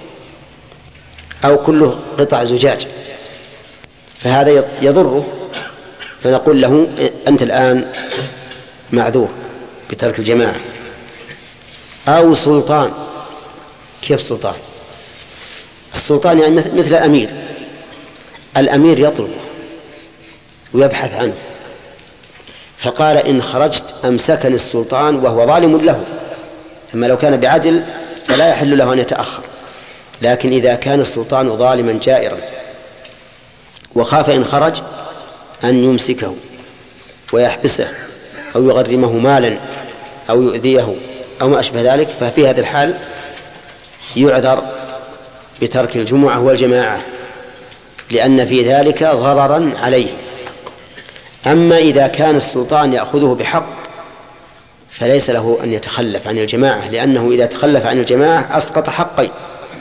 B: أو كله قطع زجاج، فهذا يضره، فنقول له أنت الآن معذور بترك الجماعة. أو سلطان. كيف سلطان؟ السلطان يعني مثل الأمير، الأمير يطلبه ويبحث عنه، فقال إن خرجت أمسكني السلطان وهو ظالم له. أما لو كان بعدل فلا يحل له أن يتأخر، لكن إذا كان السلطان ظالما جائرا وخاف إن خرج أن يمسكه ويحبسه أو يغرمه مالا أو يؤذيه أو ما أشبه ذلك، ففي هذا الحال يعذر بترك الجمعة والجماعة لأن في ذلك ضررا عليه. أما إذا كان السلطان يأخذه بحق فليس له أن يتخلف عن الجماعة، لأنه إذا تخلف عن الجماعة أسقط حقين: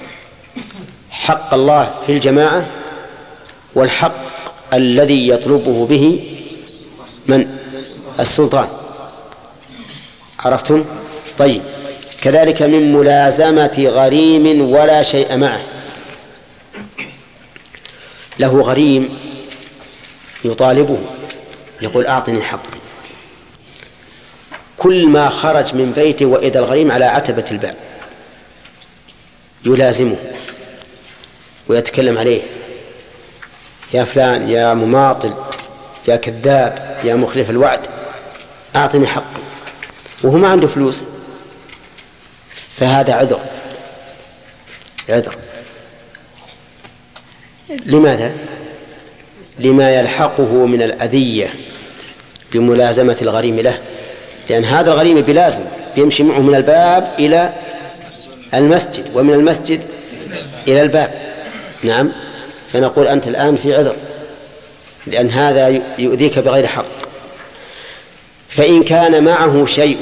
B: حق الله في الجماعة والحق الذي يطلبه به من؟ السلطان. عرفتم؟ طيب. كذلك من ملازمة غريم ولا شيء معه. له غريم يطالبه يقول أعطني حقي، كل ما خرج من بيته وإذا الغريم على عتبة الباب يلازمه ويتكلم عليه: يا فلان، يا مماطل، يا كذاب، يا مخلف الوعد، أعطني حقي، وهو ما عنده فلوس. فهذا عذر عذر لماذا؟ لما يلحقه من الأذية بملازمة الغريم له، لأن هذا الغريم بلازم بيمشي معه من الباب إلى المسجد ومن المسجد إلى الباب. نعم. فنقول أنت الآن في عذر، لأن هذا يؤذيك بغير حق. فإن كان معه شيء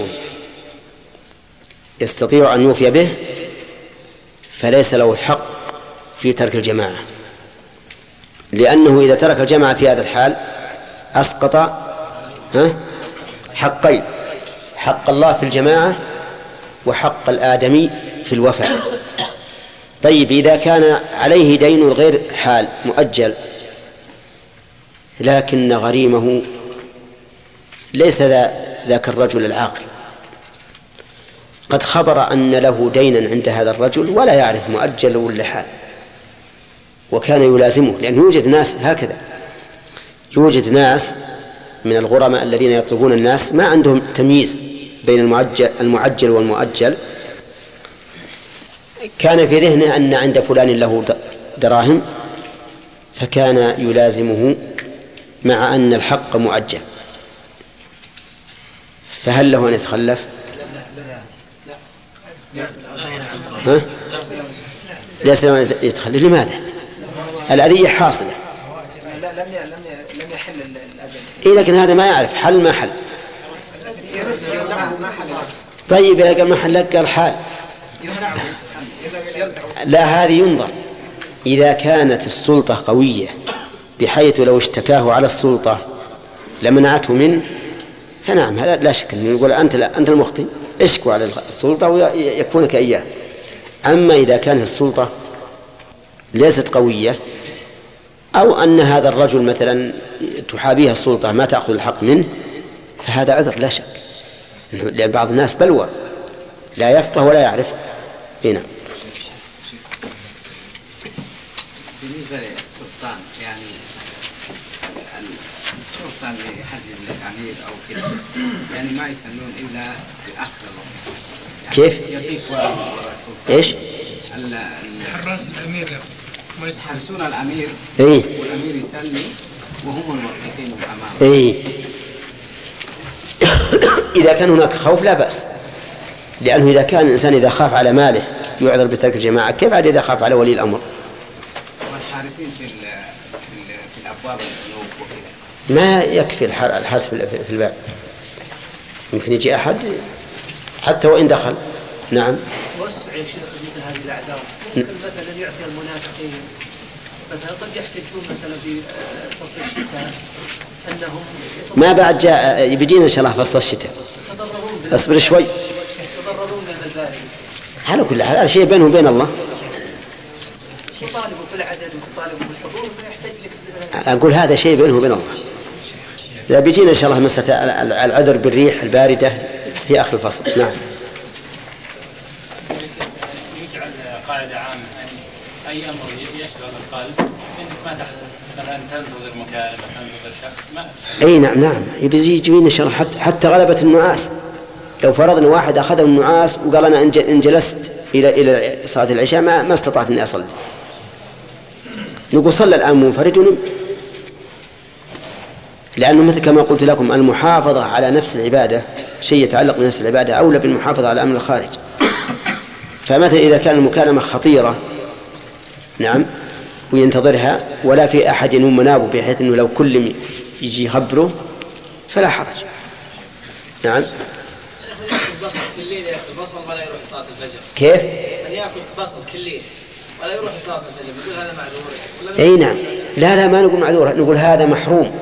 B: يستطيع أن يوفي به فليس له حق في ترك الجماعة، لأنه إذا ترك الجماعة في هذا الحال أسقط حقين: حق الله في الجماعة وحق الآدمي في الوفاء. طيب، إذا كان عليه دين غير حال مؤجل لكن غريمه ليس ذاك الرجل العاقل، قد خبر أن له دينا عند هذا الرجل ولا يعرف مؤجل ولا حال، وكان يلازمه، لأنه يوجد ناس هكذا، يوجد ناس من الغرماء الذين يطلبون الناس ما عندهم تمييز بين المعجل, المعجل والمؤجل، كان في ذهنه أن عند فلان له دراهم فكان يلازمه مع أن الحق مؤجل، فهل له أن يتخلف؟ ها؟ ليس له أن يتخلف. لماذا؟ الأذية حاصلة.
D: لم يحل الأجل.
B: إيه لكن هذا ما يعرف حل ما حل. طيب إذا قال ما حل لك قال حال. لا هذه ينظر إذا كانت السلطة قوية بحيث لو اشتكاه على السلطة لمنعته منه فنعم هذا لا شك أن يقول أنت لا أنت المخطئ اشكو على السلطة ويكونك إياه. أما إذا كانت السلطة ليست قوية أو أن هذا الرجل مثلا تحابيها السلطة ما تأخذ الحق منه فهذا عذر لا شك، لأن بعض الناس بلوى لا يفقه ولا يعرف. هنا
M: بالنسبة للسلطان يعني السلطان لحزم الأمير أو كذا يعني ما يسنون إلا بآخر الوقت. يعني
B: كيف؟
M: يقف وراء السلطان.
B: إيش؟
N: حراس الأمير يقصد
M: ما يحرسون الأمير.
B: إيه؟
M: والأمير يسلي وهم الموقفين أمامه.
B: إيه؟ إذا كان هناك خوف لا بأس، لأنه إذا كان الإنسان إذا خاف على ماله يعذر بترك الجماعة كيف عاد إذا خاف على ولي الأمر؟
M: والحارسين في في الأبواب الجنوب وكذا
B: ما يكفي الحارس في الباب، يمكن يجي أحد حتى وإن دخل. نعم.
G: توسع يا شيخ مثل هذه الأعذار ممكن مثلا يعطي المنافقين مثلا قد يحتجون مثلا في فصل الشتاء أنهم
B: ما بعد جاء يبدينا إن شاء الله فصل الشتاء اصبر شوي.
G: يتضررون من البارد
B: على كل حال هذا شيء بينه وبين الله.
G: يطالبوا بالعدد ويطالبوا بالحضور فيحتاج لك.
B: أقول هذا شيء بينه وبين الله. إذا بيجينا إن شاء الله مسألة العذر بالريح الباردة في آخر الفصل. نعم.
K: يجعل قاعدة عامة أن أي أمر يشغل القلب إنك ما تحدث مثلا تنتظر مكالمة تنتظر شخص ما.
B: أي نعم نعم يبي يجينا إن شاء الله حتى حتى غلبة النعاس. لو فرضنا واحد أخذ النعاس وقال أنا إن جلست إلى إلى صلاة العشاء ما ما استطعت إني أصلي. نقول صلى الآن منفرد ونم. لأنه مثل كما قلت لكم المحافظة على نفس العبادة شيء يتعلق بنفس العبادة أولى بالمحافظة على أمر الخارج. فمثلا إذا كان المكالمة خطيرة نعم وينتظرها ولا في أحد ينوم منابه بحيث أنه لو كل يجي يخبره فلا حرج. نعم.
H: البصل كل ليل ياكل بصل ولا يروح صلاة الفجر.
B: كيف؟
H: أن ياكل بصل كل ليل ولا يروح صلاة الفجر يقول هذا معذور.
B: أي نعم. لا لا ما نقول معذور نقول هذا محروم.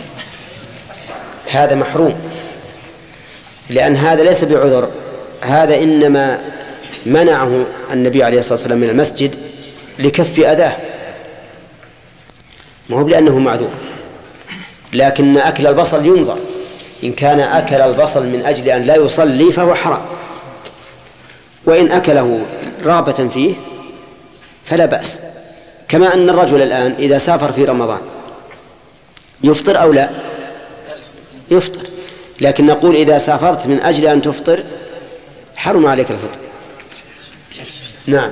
B: هذا محروم لأن هذا ليس بعذر، هذا إنما منعه النبي عليه الصلاة والسلام من المسجد لكف أذاه ما هو لأنه معذور. لكن أكل البصل ينظر إن كان أكل البصل من أجل أن لا يصلي فهو حرام، وإن أكله رغبة فيه فلا بأس. كما أن الرجل الآن إذا سافر في رمضان يفطر أو لا يفطر، لكن نقول إذا سافرت من أجل أن تفطر حرم عليك الفطر. نعم.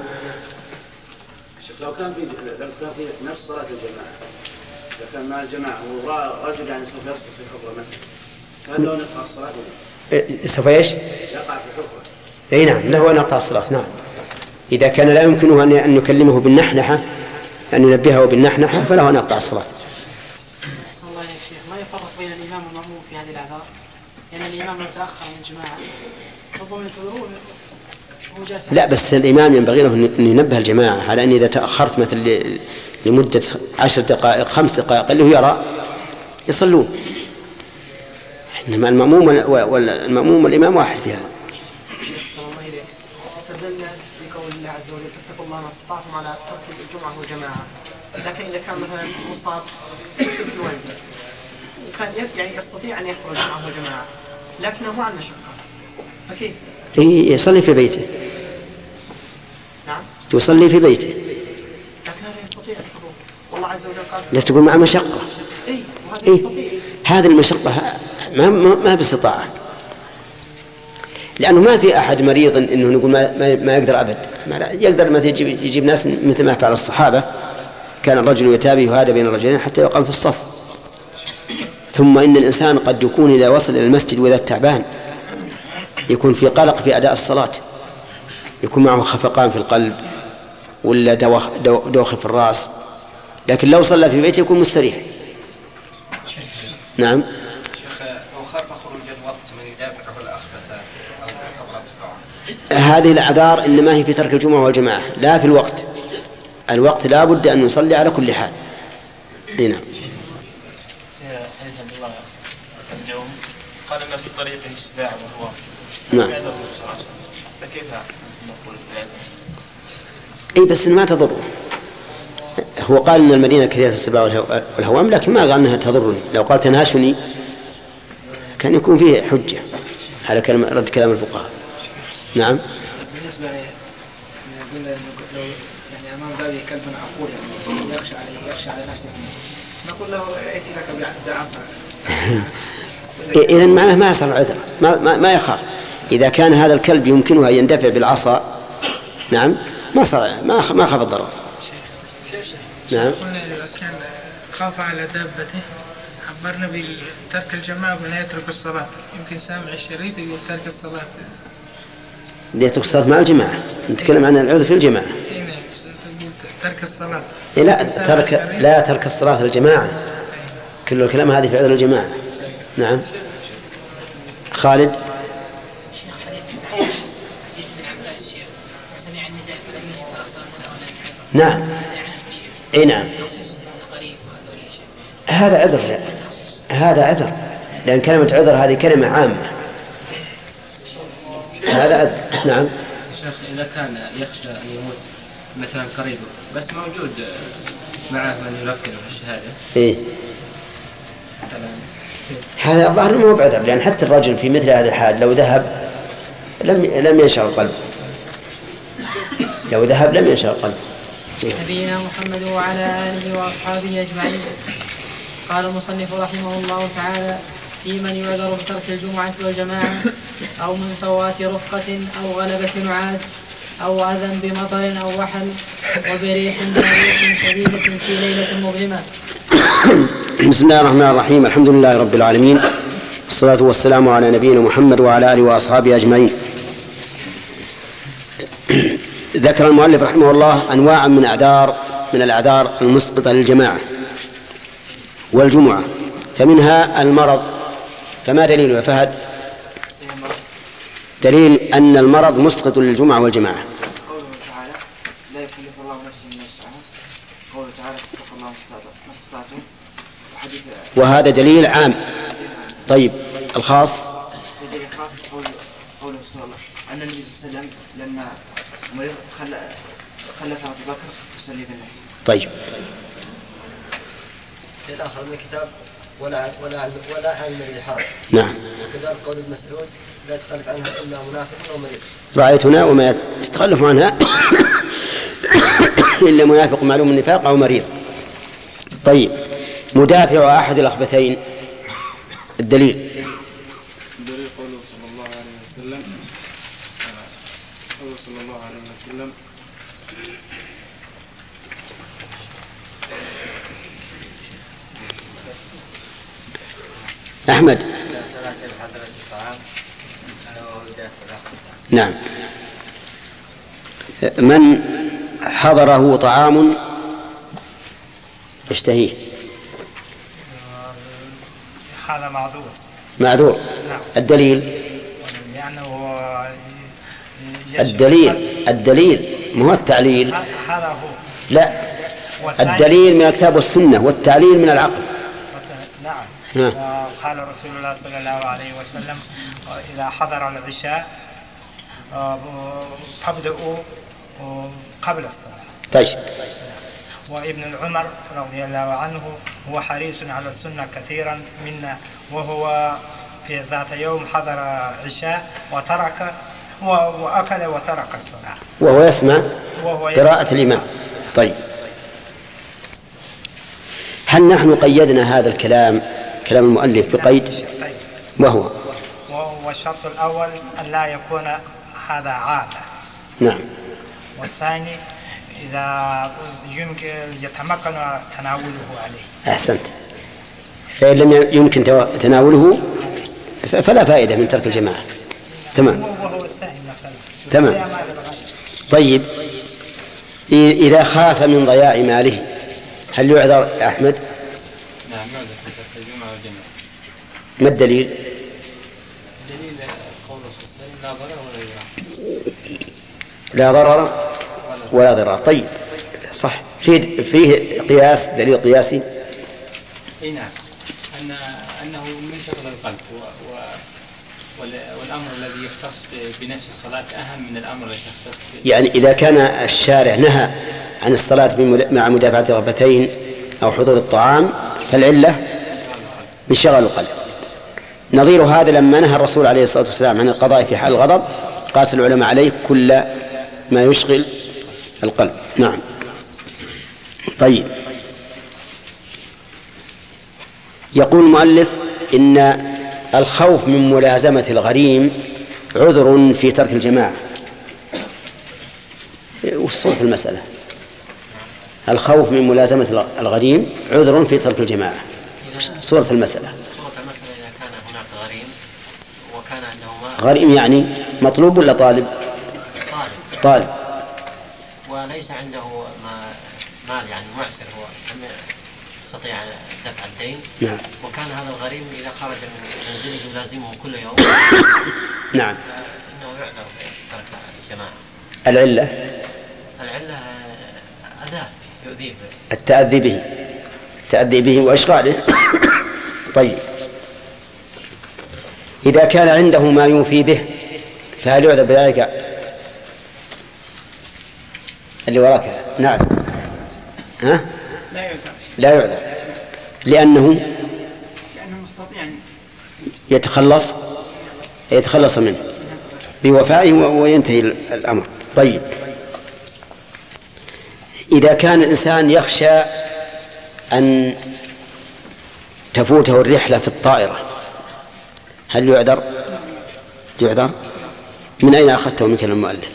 P: لو كان في لو كان في نفس صلاة الجماعة لو كان مع الجماعة ورجل يعني سوف يسقط في حفرة مثلا هل له نقطع الصلاة؟
B: سوف ايش؟
P: يقع في حفرة.
B: اي نعم له نقطع الصلاة. نعم إذا كان لا يمكنه أن يكلمه بالنحنحة أن ينبهه بالنحنحة فله أن يقطع الصلاة.
G: أحسن الله يا شيخ ما يفرق بين الإمام والمأموم في هذه الأعذار؟ يعني الإمام لو تأخر من الجماعة ربما ينتظرون.
B: لا بس الإمام ينبغي له أن ينبه الجماعة على أن إذا تأخرت مثل لمدة عشر دقائق خمس دقائق اللي هو يرى يصلون. إنما المأموم والمأموم والإمام واحد في هذا.
G: استدلنا بقول الله عز وجل فاتقوا الله ما استطعتم على ترك الجمعة والجماعة، لكن إذا كان مثلا مصاب بالإنفلونزا وكان يعني يستطيع أن يحضر الجمعة والجماعة لكنه مع المشقة فكيف؟
B: يصلي في بيته.
G: نعم.
B: يصلي في بيته.
G: لكن هذا يستطيع الحضور والله عز وجل قال.
B: لا تقول مع مشقة.
G: إيه وهذا
B: إيه؟
G: يستطيع.
B: هذه المشقة ما ما, ما باستطاعة. لأنه ما في أحد مريض إنه نقول ما, ما يقدر أبد، ما يقدر مثل يجيب, يجيب ناس مثل ما فعل الصحابة، كان الرجل يتابع هذا بين الرجلين حتى يقام في الصف. ثم إن الإنسان قد يكون إذا وصل إلى المسجد وإذا تعبان يكون في قلق في أداء الصلاة، يكون معه خفقان في القلب ولا دوخ, دوخ في الرأس، لكن لو صلى في بيته يكون مستريح. نعم.
L: شيخ لو خاف خروج الوقت من يدافعه الأخبث أو حضرة
B: هذه الأعذار إنما هي في ترك الجمعة والجماعة لا في الوقت. الوقت لا بد أن نصلي على كل حال. هنا
L: الجوم قال ما في طريق السباع وهو
B: نعم.
L: فكيف نقول
B: اي بس ما تضر. هو قال ان المدينه كثيره السباع والهوام، لكن ما قال انها تضرني. لو قال تنهشني كان يكون فيه حجه على كلام رد كلام الفقهاء. نعم.
D: بالنسبه لي لو يعني امام بابي كلب عقور يعني يخشى عليه يخشى على نفسه، نقول له ائتي لك بعصا.
B: إذن معناه ما يصل عذر، ما, ما, ما يخاف. إذا كان هذا الكلب يمكنه أن يندفع بالعصا نعم ما صار ما ما خاف الضرر. نعم.
N: قلنا إذا كان خاف على دابته عبرنا بترك الجماعة ولا يترك الصلاة، يمكن سامع الشريط يقول ترك الصلاة.
B: يترك الصلاة مع الجماعة، نتكلم عن العذر في الجماعة.
N: ترك الصلاة.
B: لا ترك لا ترك الصلاة الجماعة، كل الكلام هذه في عذر الجماعة. نعم. خالد.
Q: الشيخ حديث ابن عباس الشيخ وسمع النداء في الأمين فلا صلاة له.
B: نعم. اي نعم. هذا عذر. لا. هذا عذر، لأن كلمة عذر هذه كلمة عامة. هذا عذر. نعم.
J: شيخ إذا كان يخشى أن يموت مثلا قريبه بس موجود معه من يلقنه الشهادة.
B: إيه. هذا الظاهر ما هو بعذر، لأن حتى الرجل في مثل هذا الحال لو ذهب لم لم ينشغل قلبه. لو ذهب لم ينشغل قلبه.
R: نبينا محمد وعلى آله وأصحابه أجمعين. قال المصنف رحمه الله تعالى: في من يعذر بترك الجمعة والجماعة أو من فوات رفقة أو غلبة نعاس أو أذى بمطر أو وحل وبريح باريح شديدة في ليلة مظلمة.
B: بسم الله الرحمن الرحيم. الحمد لله رب العالمين، والصلاة والسلام على نبينا محمد وعلى آله وأصحابه أجمعين. ذكر المؤلف رحمه الله أنواعا من أعذار من الأعذار المسقطة للجماعة والجمعة، فمنها المرض. فما دليله يا فهد؟ دليل أن المرض مسقط للجمعة والجماعة.
D: قوله تعالى: لا يكلف الله نفسا إلا وسعها. قوله تعالى: اتقوا الله ما استطعتم.
B: وهذا دليل عام. طيب الخاص؟
D: دليل خاص قوله صلى الله أن النبي صلى الله عليه وسلم لما خلف أبو بكر يصلي بالناس.
B: طيب.
C: في الآخر من الكتاب ولا ولا ولا عالم بالحرج.
B: نعم.
C: وكذلك قول ابن مسعود: لا يتخلف عنها إلا منافق أو مريض.
B: رأيت هنا وما يتخلف عنها إلا منافق معلوم النفاق أو مريض. طيب، مدافع أحد الأخبثين الدليل؟
P: الدليل قوله صلى الله عليه وسلم قوله صلى الله عليه وسلم
B: أحمد. نعم. من حضره طعام يشتهيه
O: هذا معذور.
B: معذور.
O: نعم.
B: الدليل؟
O: لأنه
B: الدليل الدليل ما هو التعليل.
O: هذا هو.
B: لا، الدليل من الكتاب والسنة والتعليل من العقل.
O: نعم.
B: ها.
O: قال رسول الله صلى الله عليه وسلم: إذا حضر العشاء فابدأوا قبل الصلاة.
B: طيب.
O: وابن العمر رضي الله عنه هو حريص على السنة كثيرا منا، وهو في ذات يوم حضر عشاء وترك وأكل وترك الصلاة
B: وهو يسمع قراءة الإمام. طيب، هل نحن قيدنا هذا الكلام كلام المؤلف بقيد؟ وهو
O: الشرط الأول أن لا يكون هذا عادة.
B: نعم.
O: والثاني إذا يمكن يتمكن تناوله عليه.
B: أحسنت. فإن لم يمكن تناوله فلا فائدة من ترك الجماعة. تمام.
O: وهو السائل مثلا.
B: تمام. طيب إذا خاف من ضياع ماله هل يعذر يا أحمد؟
K: نعم يعذر في ترك الجمعة والجماعة.
B: ما الدليل؟
K: دليل قول لا ضرر ولا ضرار.
B: لا ضرر ولا ضرار. طيب صح. فيه فيه قياس دليل قياسي.
K: اي نعم ان انه من شغل القلب و... و... والامر الذي يختص بنفس الصلاة اهم من الامر الذي يختص ب...
B: يعني اذا كان الشارع نهى عن الصلاة مع مدافعة الرغبتين او حضور الطعام فالعلة من شغل القلب. نظير هذا لما نهى الرسول عليه الصلاة والسلام عن القضاء في حال الغضب قاس العلماء عليه كل ما يشغل القلب. نعم. طيب يقول المؤلف إن الخوف من ملازمة الغريم عذر في ترك الجماعة. وش صورة المسألة؟ الخوف من ملازمة الغريم عذر في ترك الجماعة. صورة المسألة.
S: صورة المسألة إذا كان هناك غريم وكان عنده مال.
B: غريم يعني مطلوب ولا طالب؟
S: طالب.
B: طالب.
S: وليس عنده مال يعني معسر هو يستطيع دفع الدين.
B: نعم.
S: وكان هذا الغريم إذا خرج من منزله يلازمه كل يوم.
B: نعم.
S: إنه يعذر في ترك الجماعة.
B: العلة؟
S: العلة أذى يؤذيه.
B: التأذي به. التأذي به وإشغاله. طيب إذا كان عنده ما يوفي به فهل يعذر بذلك؟ اللي وراك. نعم. ها؟
I: لا يعذر.
B: لا يعذر لأنه
I: لأنه مستطيع
B: يتخلص يتخلص منه بوفائه وينتهي الأمر. طيب إذا كان الإنسان يخشى أن تفوته الرحلة في الطائرة هل يعذر؟ يعذر. من أين أخذته من كلام المؤلف؟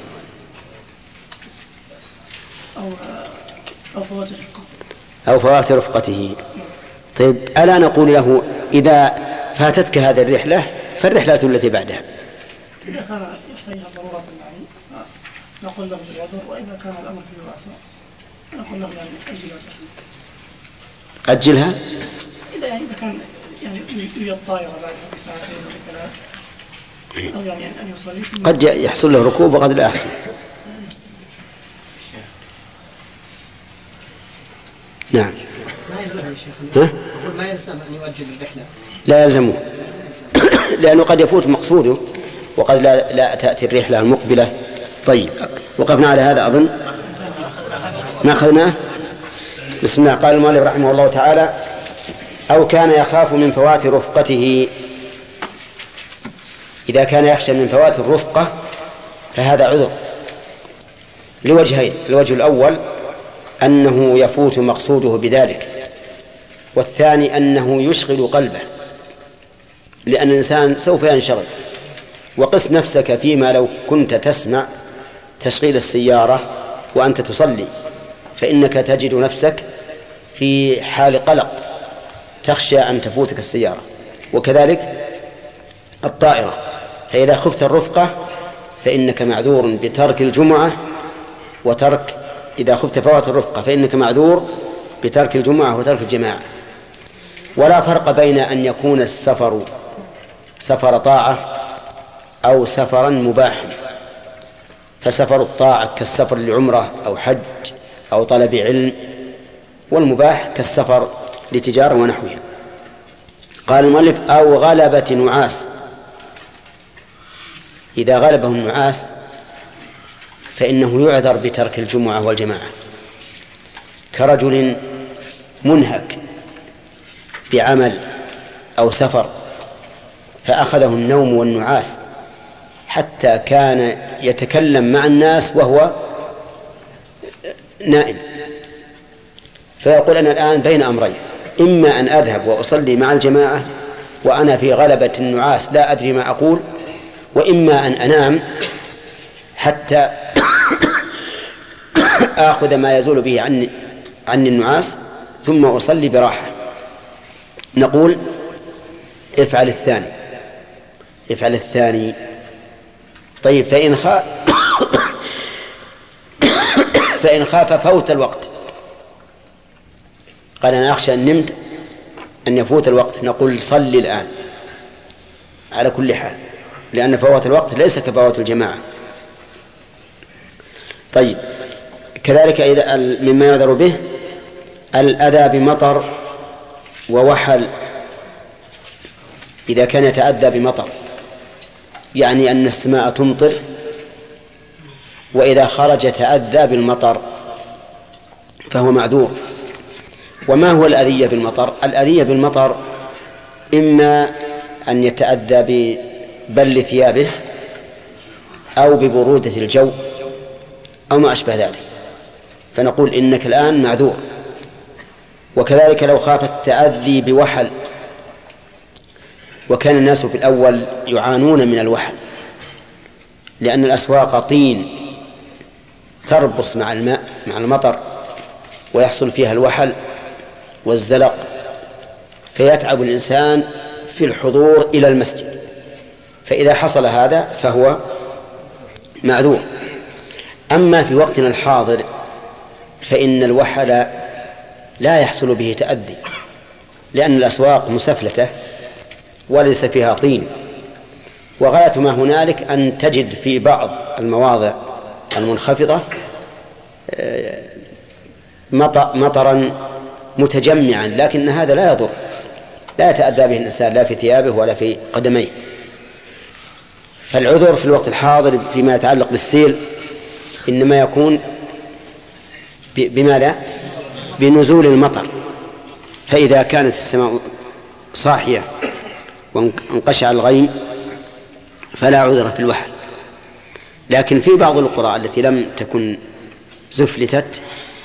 I: أو أو فوات رفقته.
B: أو فوات رفقته. طيب ألا نقول له إذا فاتتك هذه الرحلة فالرحلة التي بعدها؟
I: إذا كان يحتاجها ضرورة يعني نقول له بالعذر، وإذا كان الأمر فيه واسع نقول له يعني أجلها.
B: أجلها؟
I: إذا يعني إذا كان يعني يريد الطائرة بعدها بساعتين أو بثلاث أو يعني أن يصلي
B: قد يحصل له ركوب وقد لا يحصل. نعم.
G: ما يلزم يا شيخ. ها؟ ما يلزم أن يؤجل الرحلة.
B: لا يلزمه لأنه قد يفوت مقصوده وقد لا, لا تأتي الرحلة المقبلة. طيب وقفنا على هذا أظن ما أخذناه. بسم الله. قال المؤلف رحمه الله تعالى أو كان يخاف من فوات رفقته. إذا كان يخشى من فوات الرفقة فهذا عذر لوجهين. الوجه الأول أنه يفوت مقصوده بذلك، والثاني أنه يشغل قلبه لأن الإنسان سوف ينشغل. وقس نفسك فيما لو كنت تسمع تشغيل السيارة وأنت تصلي فإنك تجد نفسك في حال قلق تخشى أن تفوتك السيارة. وكذلك الطائرة، فإذا خفت الرفقة فإنك معذور بترك الجمعة وترك إذا خفت فوات الرفقة فإنك معذور بترك الجمعة وترك الجماعة. ولا فرق بين أن يكون السفر سفر طاعة أو سفرا مباحا. فسفر الطاعة كالسفر لعمرة أو حج أو طلب علم، والمباح كالسفر لتجارة ونحوها. قال المؤلف أو غلبة نعاس. إذا غلبه النعاس فإنه يعذر بترك الجمعة والجماعة، كرجل منهك بعمل أو سفر فأخذه النوم والنعاس حتى كان يتكلم مع الناس وهو نائم، فيقول أنا الآن بين أمرين، إما أن أذهب وأصلي مع الجماعة وأنا في غلبة النعاس لا أدري ما أقول، وإما أن أنام حتى آخذ ما يزول به عني, عني النعاس ثم أصلي براحة. نقول افعل الثاني افعل الثاني طيب فإن خاف فإن خاف فوت الوقت، قال أنا أخشى أن نمت أن يفوت الوقت، نقول صلي الآن على كل حال، لأن فوات الوقت ليس كفوات الجماعة. طيب كذلك إذا مما يعذر به الأذى بمطر ووحل، إذا كان يتأذى بمطر يعني أن السماء تمطر وإذا خرج تأذى بالمطر فهو معذور. وما هو الأذية بالمطر؟ الأذية بالمطر إما أن يتأذى ببل ثيابه أو ببرودة الجو أو ما أشبه ذلك، فنقول إنك الآن معذور. وكذلك لو خاف التأذي بوحل، وكان الناس في الأول يعانون من الوحل لأن الأسواق طين تربص مع الماء مع المطر ويحصل فيها الوحل والزلق، فيتعب الإنسان في الحضور إلى المسجد، فإذا حصل هذا فهو معذور. أما في وقتنا الحاضر فإن الوحل لا يحصل به تأذي، لأن الأسواق مسفلتة وليس فيها طين، وغاية ما هنالك أن تجد في بعض المواضع المنخفضة مطرا متجمعا، لكن هذا لا يضر، لا يتأذى به الإنسان لا في ثيابه ولا في قدميه. فالعذر في الوقت الحاضر فيما يتعلق بالسيل إنما يكون بماذا؟ بنزول المطر، فإذا كانت السماء صاحية وانقشع الغيم فلا عذر في الوحل. لكن في بعض القرى التي لم تكن زفلتت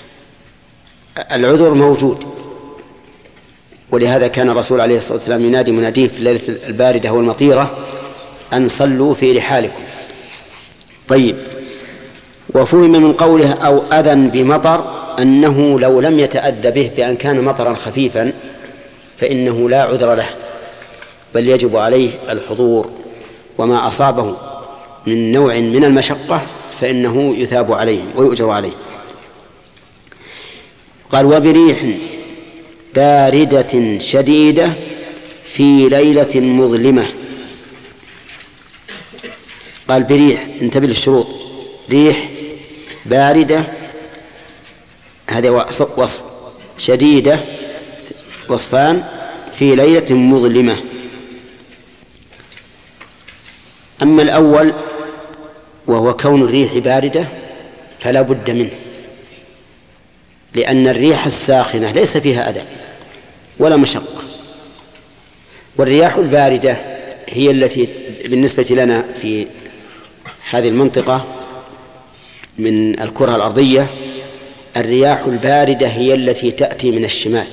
B: العذر موجود، ولهذا كان الرسول عليه الصلاة والسلام ينادي مناديه في الليلة الباردة والمطيرة أن صلوا في رحالكم. طيب وفهم من قوله أو أذى بمطر أنه لو لم يتأذى به بأن كان مطرا خفيفا فإنه لا عذر له، بل يجب عليه الحضور، وما أصابه من نوع من المشقة فإنه يثاب عليه ويؤجر عليه. قال وبريح باردة شديدة في ليلة مظلمة. قال بريح، انتبه للشروط، ريح باردة هذا وصف، شديدة وصفان، في ليلة مظلمة. أما الأول وهو كون الريح باردة فلا بد منه، لأن الريح الساخنة ليس فيها أذى ولا مشقة، والرياح الباردة هي التي بالنسبة لنا في هذه المنطقة من الكرة الأرضية الرياح الباردة هي التي تأتي من الشمال،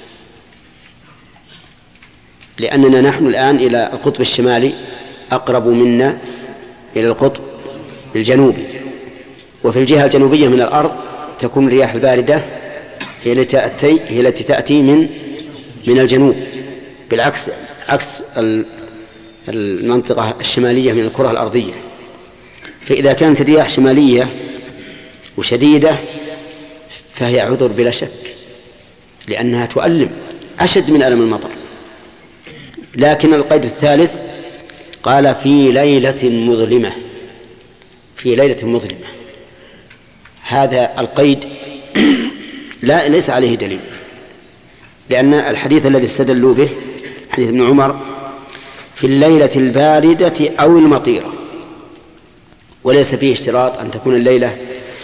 B: لأننا نحن الآن إلى القطب الشمالي أقرب منا إلى القطب الجنوبي، وفي الجهة الجنوبية من الأرض تكون الرياح الباردة هي التي تأتي, هي التي تأتي من من الجنوب، بالعكس عكس المنطقة الشمالية من الكرة الأرضية. فإذا كانت الرياح شمالية وشديدة فهي عذر بلا شك، لأنها تؤلم أشد من ألم المطر. لكن القيد الثالث قال في ليلة مظلمة، في ليلة مظلمة، هذا القيد لا ليس عليه دليل، لأن الحديث الذي استدلوا به حديث ابن عمر في الليلة الباردة أو المطيرة، وليس فيه اشتراط أن تكون الليلة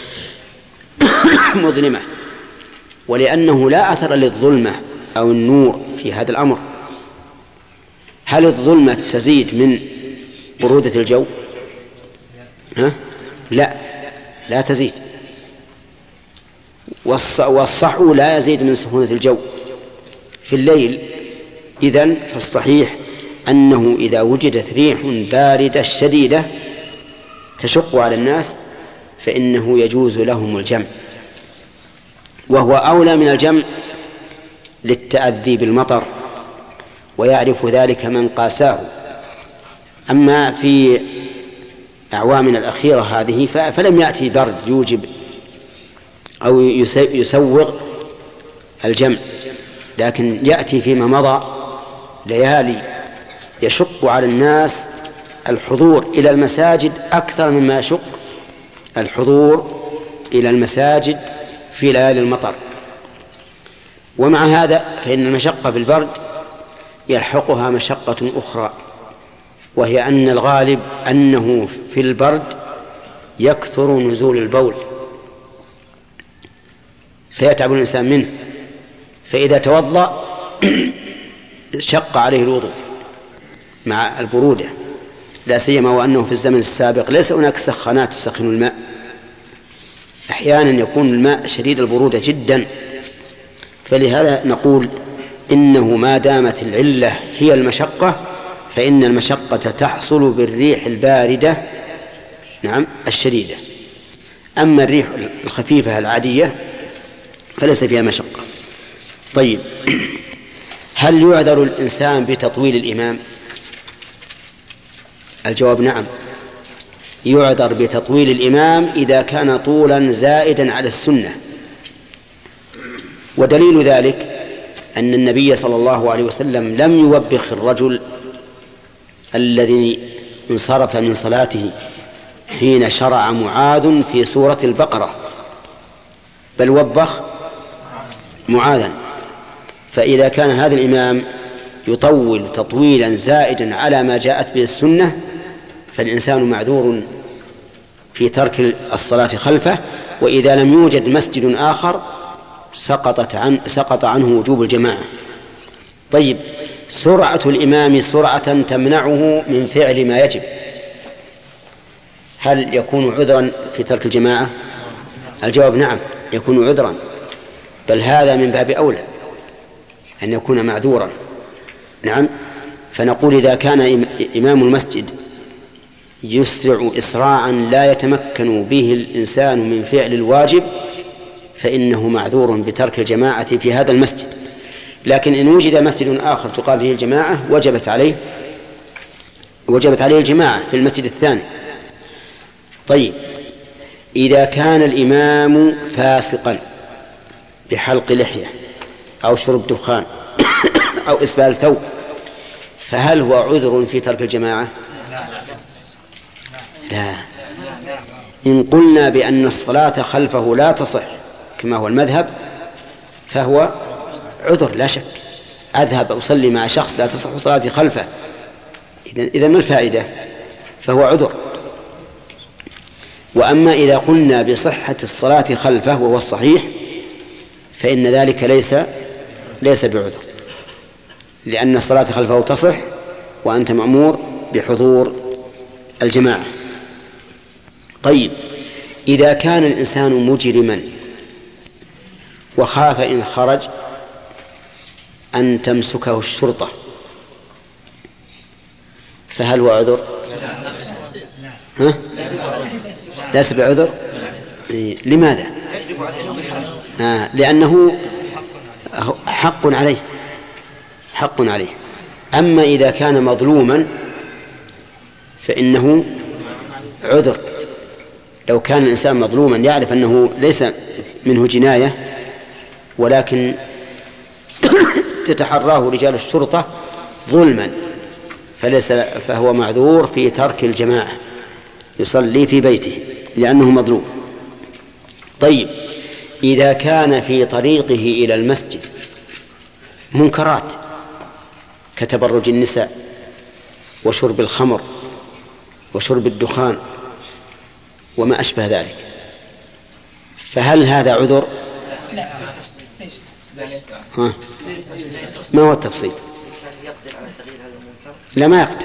B: مظلمة، ولأنه لا أثر للظلمة أو النور في هذا الأمر. هل الظلمة تزيد من برودة الجو؟ ها؟ لا لا تزيد، والصحو لا يزيد من سخونة الجو في الليل. إذن فالصحيح أنه إذا وجدت ريح باردة شديدة تشق على الناس فإنه يجوز لهم الجمع، وهو أولى من الجمع للتأذي بالمطر، ويعرف ذلك من قاساه. أما في أعوامنا الأخيرة هذه فلم يأتي برد يوجب أو يسوغ الجمع، لكن يأتي فيما مضى ليالي يشق على الناس الحضور إلى المساجد أكثر مما يشق الحضور إلى المساجد في ليالي المطر. ومع هذا فإن المشقة بالبرد يلحقها مشقة أخرى، وهي أن الغالب أنه في البرد يكثر نزول البول فيتعب الإنسان منه، فإذا توضأ شق عليه الوضوء مع البرودة، لا سيما وأنه في الزمن السابق ليس هناك سخانات تسخن الماء، أحيانا يكون الماء شديد البرودة جدا. فلهذا نقول إنه ما دامت العلة هي المشقة فإن المشقة تحصل بالريح الباردة نعم الشديدة. أما الريح الخفيفة العادية فليس فيها مشقة. طيب، هل يعذر الإنسان بتطويل الإمام؟ الجواب نعم، يعذر بتطويل الإمام إذا كان طولا زائدا على السنة. ودليل ذلك أن النبي صلى الله عليه وسلم لم يوبخ الرجل الذي انصرف من صلاته حين شرع معاذ في سورة البقرة، بل وبخ معاذا. فإذا كان هذا الإمام يطول تطويلا زائدا على ما جاءت به السنة فالإنسان معذور في ترك الصلاة خلفه، وإذا لم يوجد مسجد آخر سقطت عن سقط عنه وجوب الجماعة. طيب، سرعة الإمام سرعة تمنعه من فعل ما يجب، هل يكون عذرا في ترك الجماعة؟ الجواب نعم، يكون عذرا، بل هذا من باب أولى أن يكون معذورا. نعم، فنقول إذا كان إمام المسجد يسرع إسراعا لا يتمكن به الإنسان من فعل الواجب فإنه معذور بترك الجماعة في هذا المسجد. لكن إن وجد مسجد آخر تقام فيه الجماعة وجبت عليه وجبت عليه الجماعة في المسجد الثاني. طيب، إذا كان الإمام فاسقا بحلق لحية أو شرب دخان أو إسبال ثوب فهل هو عذر في ترك الجماعة؟ لا. إن قلنا بأن الصلاة خلفه لا تصح كما هو المذهب فهو عذر لا شك. أذهب أصلي مع شخص لا تصح صلاتي خلفه، إذا ما الفائدة؟ فهو عذر. وأما إذا قلنا بصحة الصلاة خلفه وهو الصحيح فإن ذلك ليس ليس بعذر، لأن الصلاة خلفه تصح وأنت مأمور بحضور الجماعة. طيب، إذا كان الإنسان مجرما وخاف إن خرج أن تمسكه الشرطة فهل هو عذر؟ ها؟ ليس بعذر. لماذا؟ آه لأنه حق عليه حق عليه. أما إذا كان مظلوما فإنه عذر. لو كان الإنسان مظلوما يعرف أنه ليس منه جناية ولكن تتحراه رجال الشرطة ظلما فليس فهو معذور في ترك الجماعة، يصلي في بيته لأنه مظلوم. طيب، إذا كان في طريقه إلى المسجد منكرات كتبرج النساء وشرب الخمر وشرب الدخان وما أشبه ذلك فهل هذا عذر؟ ها؟ ما هو التفصيل؟ لا، ما يقدر.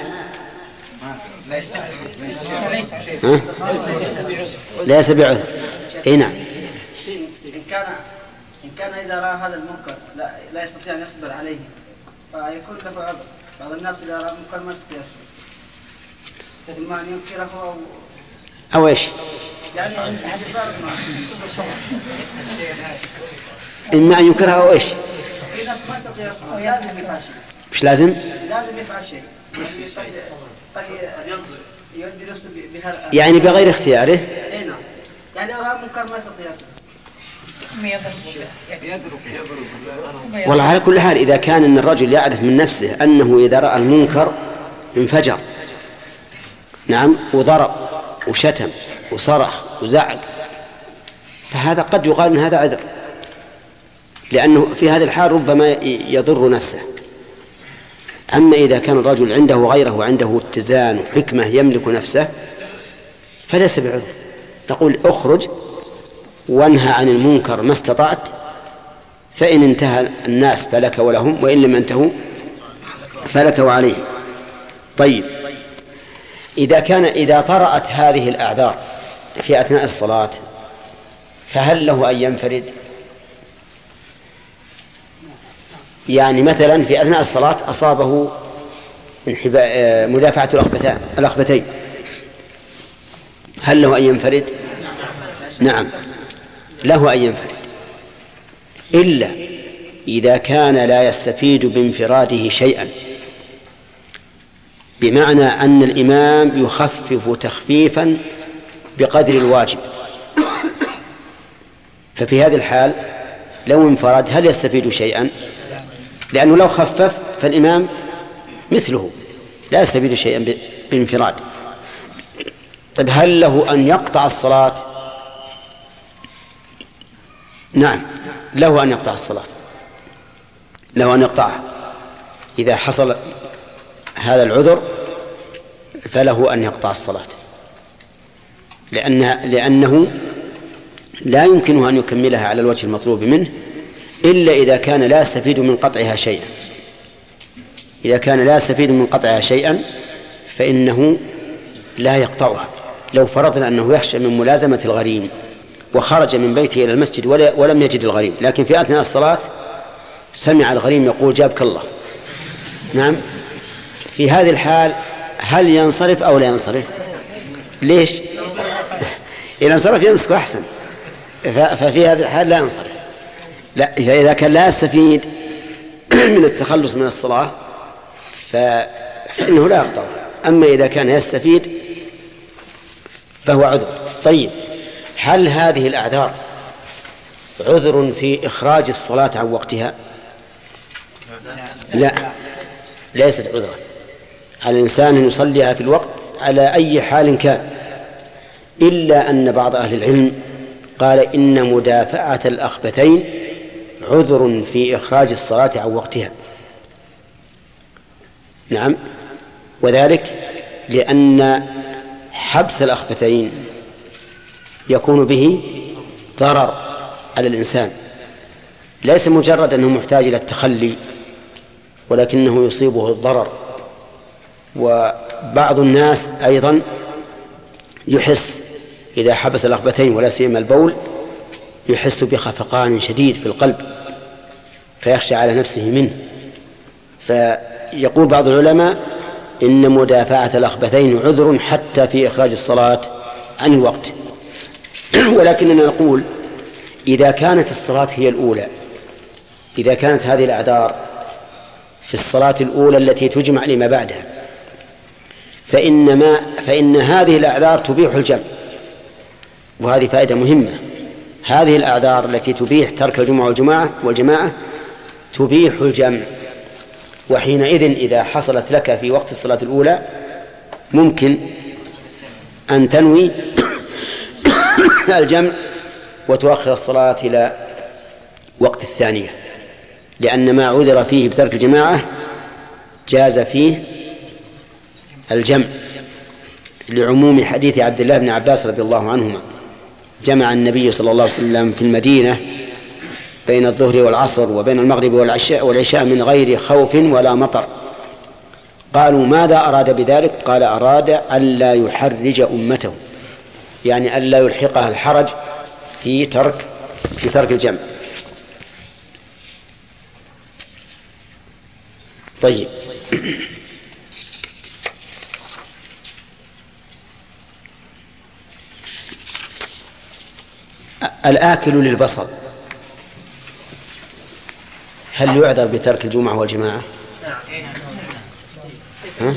B: ها؟ ليس بعذر. اي نعم.
D: إن كان إن كان إذا رأى هذا المنكر لا لا يستطيع أن يصبر عليه فيكون له عذر.
M: بعض الناس إذا رأى منكر ما يستطيع إما أن ينكره أو
B: أو إيش؟
M: يعني هذا ضارب معه
B: إما أن ينكرها أو إيش؟
M: في ناس ما يستطيع يصبر لازم يفعل شيء.
B: مش لازم؟
M: لازم يفعل شيء. طيب طيب يؤدي نفسه بهذا.
B: يعني بغير اختياره؟
M: إيه نعم. يعني لو رأى منكر ما يستطيع يصبر.
B: والله على كل حال إذا كان أن الرجل يعرف من نفسه أنه إذا رأى المنكر انفجر، نعم، وضرب وشتم وصرخ وزعق، فهذا قد يقال أن هذا عذر، لأنه في هذا الحال ربما يضر نفسه. أما إذا كان الرجل عنده غيره وعنده اتزان وحكمة يملك نفسه فليس بعذر. نقول اخرج وانهى عن المنكر ما استطعت، فإن انتهى الناس فلك ولهم، وإن لم ينتهوا فلك وعليهم. طيب، إذا كان إذا طرأت هذه الأعذار في أثناء الصلاة فهل له أن ينفرد؟ يعني مثلا في أثناء الصلاة أصابه مدافعة الأخبتين، هل له أن ينفرد؟ نعم، له أن ينفرد، إلا إذا كان لا يستفيد بانفراده شيئا، بمعنى أن الإمام يخفف تخفيفا بقدر الواجب، ففي هذه الحال لو انفرد هل يستفيد شيئا؟ لأنه لو خفف فالإمام مثله لا يستفيد شيئا بالانفراد. طيب، هل له أن يقطع الصلاة؟ نعم، له أن يقطع الصلاة، له أن يقطعها إذا حصل هذا العذر، فله أن يقطع الصلاة، لأن لأنه لا يمكنه أن يكملها على الوجه المطلوب منه إلا إذا كان لا يستفيد من قطعها شيئا. إذا كان لا يستفيد من قطعها شيئا فإنه لا يقطعها. لو فرضنا أنه يخشى من ملازمة الغريم وخرج من بيته إلى المسجد ولم يجد الغريم، لكن في أثناء الصلاة سمع الغريم يقول جابك الله، نعم، في هذه الحال هل ينصرف أو لا ينصرف؟ ليش؟ إذا انصرف يمسك أحسن، ففي هذه الحال لا ينصرف. لا، فإذا كان لا يستفيد من التخلص من الصلاة فإنه لا يقطع. أما إذا كان يستفيد فهو عذر. طيب، هل هذه الأعذار عذر في إخراج الصلاة عن وقتها؟ لا، ليست عذرا. على الإنسان أن يصليها في الوقت على أي حال كان، إلا أن بعض أهل العلم قال إن مدافعة الأخبثين عذر في إخراج الصلاة عن وقتها. نعم، وذلك لأن حبس الأخبثين يكون به ضرر على الإنسان، ليس مجرد أنه محتاج إلى التخلي، ولكنه يصيبه الضرر. وبعض الناس أيضا يحس إذا حبس الأخبثين ولا سيما البول يحس بخفقان شديد في القلب فيخشى على نفسه منه. فيقول بعض العلماء إن مدافعة الأخبثين عذر حتى في إخراج الصلاة عن الوقت. ولكننا نقول إذا كانت الصلاة هي الأولى، إذا كانت هذه الأعذار في الصلاة الأولى التي تجمع لما بعدها، فإن, ما فإن هذه الأعذار تبيح الجمع. وهذه فائدة مهمة، هذه الأعذار التي تبيح ترك الجمعة والجماعة والجماعة تبيح الجمع. وحينئذ إذا حصلت لك في وقت الصلاة الأولى ممكن أن تنوي الجمع وتؤخر الصلاة إلى وقت الثانية، لأن ما عذر فيه بترك الجماعة جاز فيه الجمع، لعموم حديث عبد الله بن عباس رضي الله عنهما: جمع النبي صلى الله عليه وسلم في المدينة بين الظهر والعصر وبين المغرب والعشاء, والعشاء من غير خوف ولا مطر. قالوا: ماذا أراد بذلك؟ قال: أراد ألا يحرج أمته، يعني ألا يلحقها الحرج في ترك في ترك الجمع. طيب، الآكل للبصل هل يعذر بترك الجمعة والجماعة؟ ها؟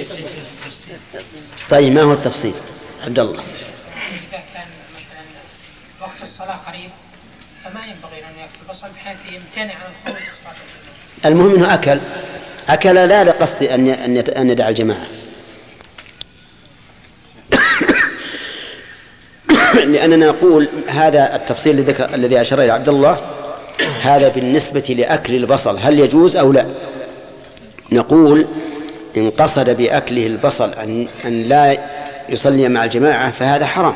B: طيب ما هو التفصيل؟ عبد الله.
N: إذا كان مثلا وقت الصلاة قريب فما ينبغي أن يأكل البصل بحيث يمتنع عن الخروج لصلاة الجماعة.
B: المهم أنه أكل أكل لا لقصد أن أن يدع الجماعة. لأننا نقول هذا التفصيل الذي الذي أشار إلى عبد الله هذا بالنسبة لأكل البصل هل يجوز أو لا؟ نقول إن قصد بأكله البصل أن, أن لا يصلي مع الجماعة فهذا حرام.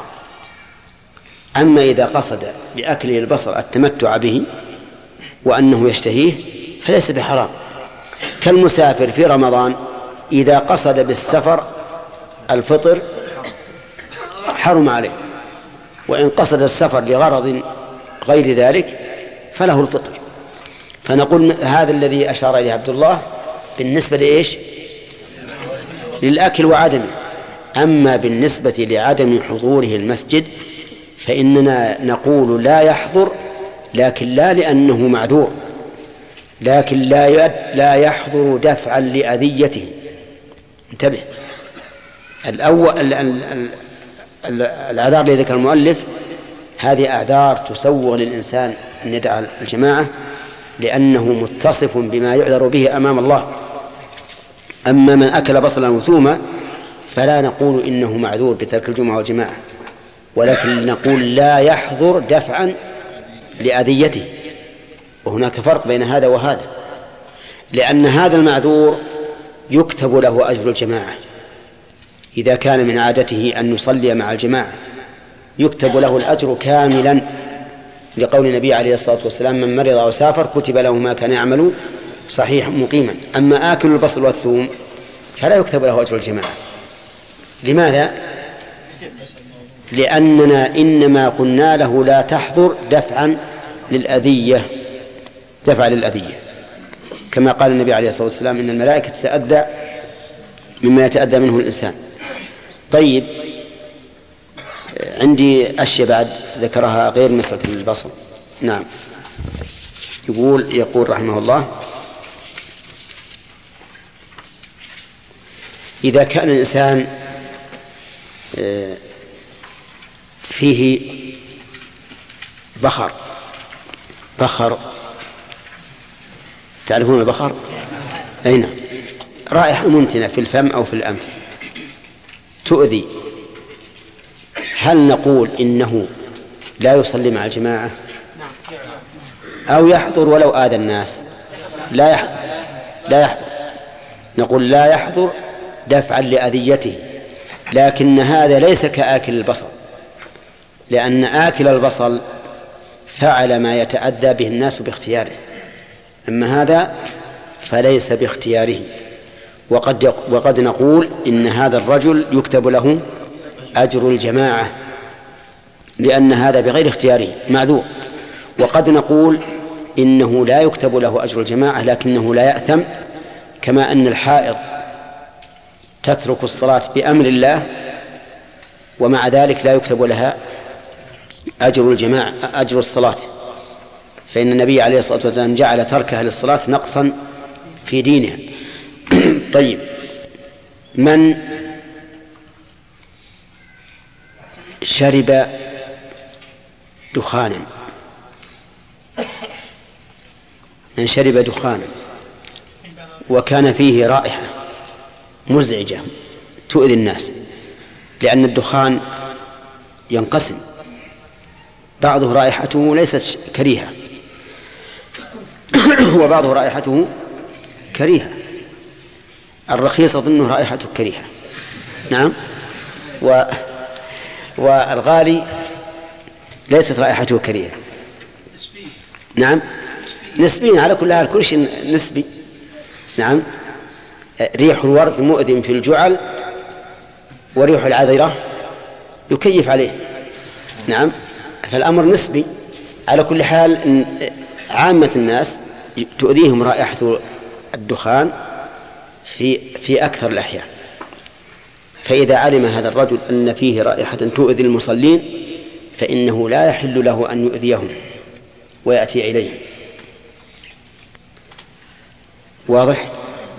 B: أما إذا قصد بأكله البصل التمتع به وأنه يشتهيه فليس بحرام. كالمسافر في رمضان إذا قصد بالسفر الفطر حرم عليه، وإن قصد السفر لغرض غير ذلك فله الفطر. فنقول هذا الذي أشار إليه عبد الله بالنسبة لإيش؟ للأكل وعدمه. أما بالنسبة لعدم حضوره المسجد فإننا نقول لا يحضر، لكن لا لأنه معذور، لكن لا لا يحضر دفعا لأذيته. انتبه، الأول الأعذار التي ذكر المؤلف هذه أعذار تسوغ للإنسان أن يدع الجماعة لأنه متصف بما يعذر به أمام الله. أما من أكل بصلا وثوما فلا نقول إنه معذور بترك الجمعة والجماعة، ولكن نقول لا يحضر دفعا لأذيته. وهناك فرق بين هذا وهذا، لأن هذا المعذور يكتب له أجر الجماعة إذا كان من عادته أن يصلي مع الجماعة، يكتب له الأجر كاملا لقول النبي عليه الصلاة والسلام من مرض أو سافر كتب له ما كان يعمل صحيح مقيما. أما آكل البصل والثوم فلا يكتب له أجر الجماعة. لماذا؟ لأننا إنما قلنا له لا تحضر دفعا للأذية، دفع للأذية، كما قال النبي عليه الصلاة والسلام إن الملائكة تتأذى مما يتأذى منه الإنسان. طيب، عندي أشياء بعد ذكرها غير مسألة البصل. نعم، يقول يقول رحمه الله إذا كان الإنسان فيه بخر بخر تعرفون البخر؟ أين؟ رائحة منتنة في الفم أو في الأنف تؤذي، هل نقول إنه لا يصلي مع الجماعة أو يحضر ولو آذى الناس؟ لا يحضر، لا يحضر. نقول لا يحضر دفعا لأذيته، لكن هذا ليس كآكل البصل، لأن آكل البصل فعل ما يتأذى به الناس باختياره، أما هذا فليس باختياره. وقد وقد نقول إن هذا الرجل يكتب له أجر الجماعة لأن هذا بغير اختياره معذور. وقد نقول إنه لا يكتب له أجر الجماعة لكنه لا يأثم، كما أن الحائض تترك الصلاة بأمر الله ومع ذلك لا يكتب لها أجر الجماعة أجر الصلاة، فإن النبي عليه الصلاة والسلام جعل تركها للصلاة نقصا في دينها. طيب، من شرب دخانا من شرب دخانا وكان فيه رائحة مزعجة تؤذي الناس، لأن الدخان ينقسم، بعضه رائحته ليست كريهة وبعضه رائحته كريهة. الرخيص أظنه رائحته كريهة، نعم، و... والغالي ليست رائحته كريهة، نعم، نسبيا على كل حال، كل شيء نسبي. نعم، ريح الورد مؤذن في الجعل وريح العذرة يكيف عليه، نعم، فالأمر نسبي. على كل حال عامة الناس تؤذيهم رائحة الدخان في في أكثر الأحيان. فإذا علم هذا الرجل أن فيه رائحة تؤذي المصلين فإنه لا يحل له أن يؤذيهم ويأتي إليهم. واضح؟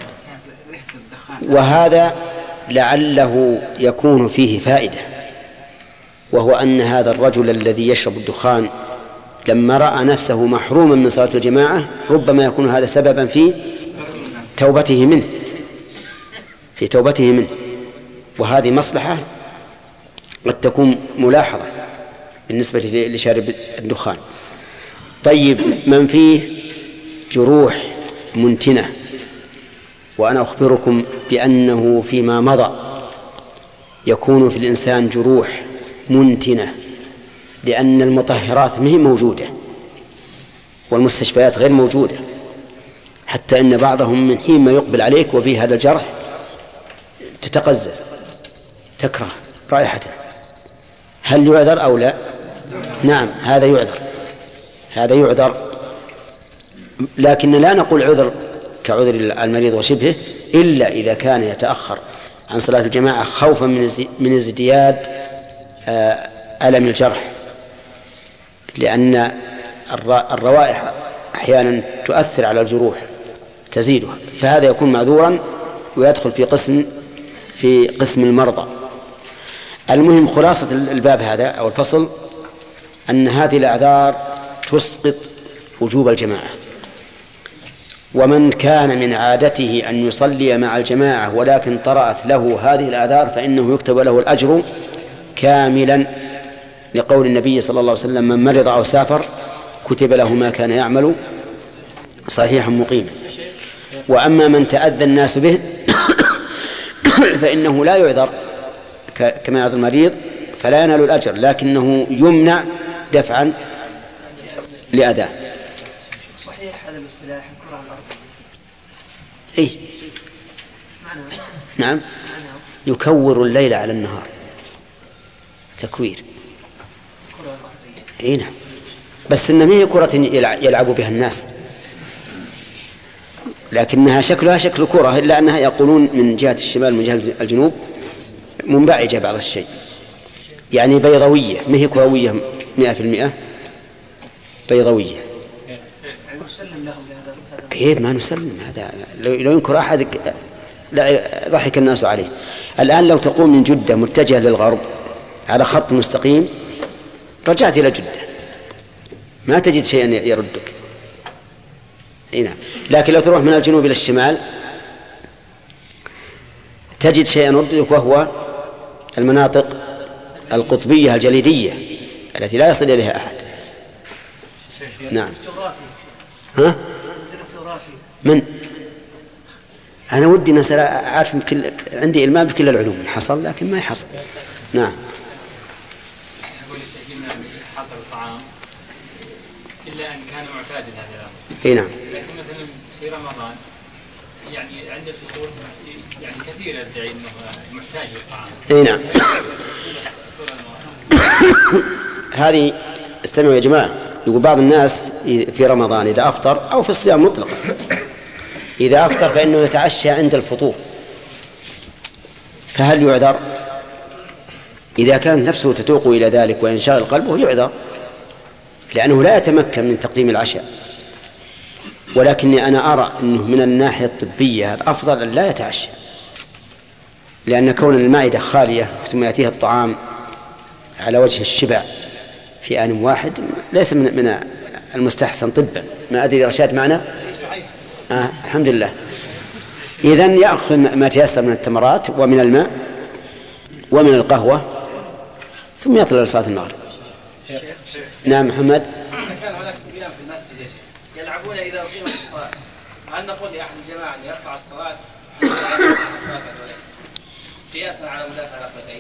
B: وهذا لعله يكون فيه فائدة، وهو أن هذا الرجل الذي يشرب الدخان لما رأى نفسه محروما من صلاة الجماعة ربما يكون هذا سببا في توبته منه في توبته منه وهذه مصلحة قد تكون ملاحظة بالنسبة لشارب الدخان. طيب، من فيه جروح منتنة، وأنا أخبركم بأنه فيما مضى يكون في الإنسان جروح منتنة لأن المطهرات ما هي موجودة والمستشفيات غير موجودة، حتى أن بعضهم من حين ما يقبل عليك وفي هذا الجرح تتقزز تكره رائحته. هل يعذر أو لا؟ نعم، هذا يعذر هذا يعذر لكن لا نقول عذر كعذر المريض وشبهه إلا إذا كان يتأخر عن صلاة الجماعة خوفا من ازدياد ألم الجرح، لأن الروائح أحيانا تؤثر على الجروح تزيدها، فهذا يكون معذورا ويدخل في قسم في قسم المرضى. المهم خلاصة الباب هذا أو الفصل أن هذه الأعذار تسقط وجوب الجماعة، ومن كان من عادته أن يصلي مع الجماعة ولكن طرأت له هذه الأعذار فإنه يكتب له الأجر كاملا، لقول النبي صلى الله عليه وسلم: من مرض أو سافر كتب له ما كان يعمل صحيحا مقيما. وأما من تأذى الناس به فإنه لا يعذر كما يعذر المريض فلا ينال الأجر، لكنه يمنع دفعا لأذاه.
F: صحيح هذا الاصطلاح الكرة الأرضية؟
B: إيه؟ نعم، يكور الليل على النهار، تكوير. إيه نعم، بس إنما هي كرة يلعب بها الناس، لكنها شكلها شكل كرة، إلا أنها يقولون من جهة الشمال من جهة الجنوب منبعجة بعض الشيء، يعني بيضوية، ما هي كروية مئة في المئة، بيضوية. كيف ما نسلم؟ هذا لو ينكر أحد ضحك الناس عليه. الآن لو تقوم من جدة متجهة للغرب على خط مستقيم رجعت إلى جدة ما تجد شيئا يردك. نعم، لكن لو تروح من الجنوب إلى الشمال تجد شيئا يردك، وهو المناطق القطبية الجليدية التي لا يصل إليها أحد. نعم. ها؟ من؟ أنا ودي نسأل، أعرف بكل... عندي إلمام بكل العلوم حصل لكن ما يحصل. نعم.
K: يقول يستجيبنا حضر الطعام إلا أن كان معتادا هذا الأمر.
B: إيه نعم.
K: لكن مثلا في رمضان يعني عند الفطور يعني كثير يدعي أنه محتاج للطعام.
B: إيه نعم. هذه استمعوا يا جماعة، يقول بعض الناس في رمضان إذا أفطر أو في الصيام مطلقا إذا أفطر فإنه يتعشى عند الفطور، فهل يعذر؟ إذا كانت نفسه تتوق إلى ذلك وينشغل قلبه يعذر، لأنه لا يتمكن من تقديم العشاء. ولكني أنا أرى أنه من الناحية الطبية الأفضل أن لا يتعشى، لأن كون المعدة خالية ثم يأتيها الطعام على وجه الشبع في آن واحد ليس من المستحسن طبا. ما أدري رشاد معنا؟ آه الحمد لله. إذن يأخذ ما تيسر من التمرات ومن الماء ومن القهوة ثم يطلع لصلاة المغرب. نعم محمد.
T: كان هناك صبيان في المسجد يا شيخ يلعبون إذا أقيمت الصلاة، هل نقول لأحد الجماعة أن يرفع الصلاة قياسا على مدافع الأخوتين؟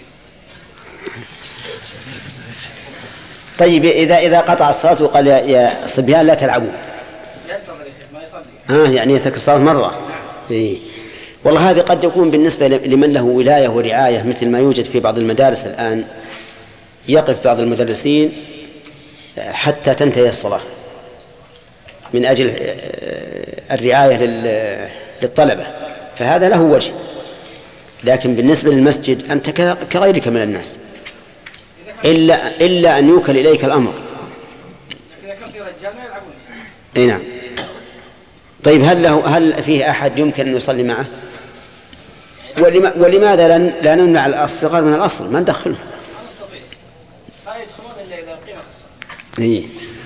B: طيب إذا إذا قطع الصلاة وقال يا صبيان لا تلعبوا،
T: ينتظر يا شيخ ما يصلي.
B: ها يعني يترك الصلاة مرة. إيه. والله هذه قد يكون بالنسبة لمن له ولاية ورعاية، مثل ما يوجد في بعض المدارس الآن، يقف بعض المدرسين حتى تنتهي الصلاة من أجل الرعاية للطلبة، فهذا له وجه. لكن بالنسبة للمسجد أنت كغيرك من الناس، إلا, إلا أن يوكل إليك الأمر. أي نعم. طيب هل, له هل فيه أحد يمكن أن يصلي معه؟ ولما ولماذا لا نمنع الصغار من الأصل؟ ما ندخلهم.
T: لا يدخلون إلا إذا قيمت الصلاة.
B: إيه.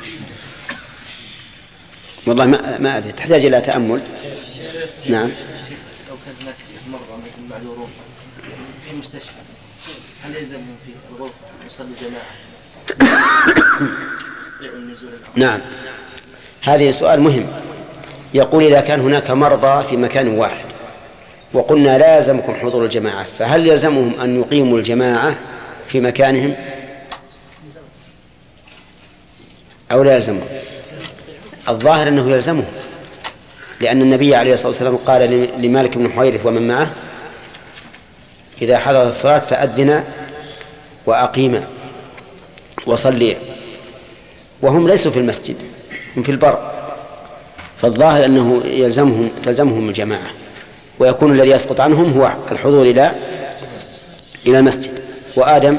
B: والله ما ما أدري، تحتاج إلى تأمل. نعم.
F: لو كان هناك مرضى معذورون في مستشفى، هل يلزمهم في الغرفة يصلي جماعة؟ يستطيعون النزول؟
B: نعم، هذه سؤال مهم. يقول إذا كان هناك مرضى في مكان واحد وقلنا لا يلزمكم حضور الجماعة، فهل يلزمهم أن يقيموا الجماعة في مكانهم أو لا يلزمهم؟ الظاهر أنه يلزمهم، لأن النبي عليه الصلاة والسلام قال لمالك بن حويرث ومن معه: إذا حضرت الصلاة فأذنا وأقيما وصليا، وهم ليسوا في المسجد، هم في البر، فالظاهر أنه يلزمهم تلزمهم الجماعة، ويكون الذي يسقط عنهم هو الحضور إلى إلى المسجد. وآدم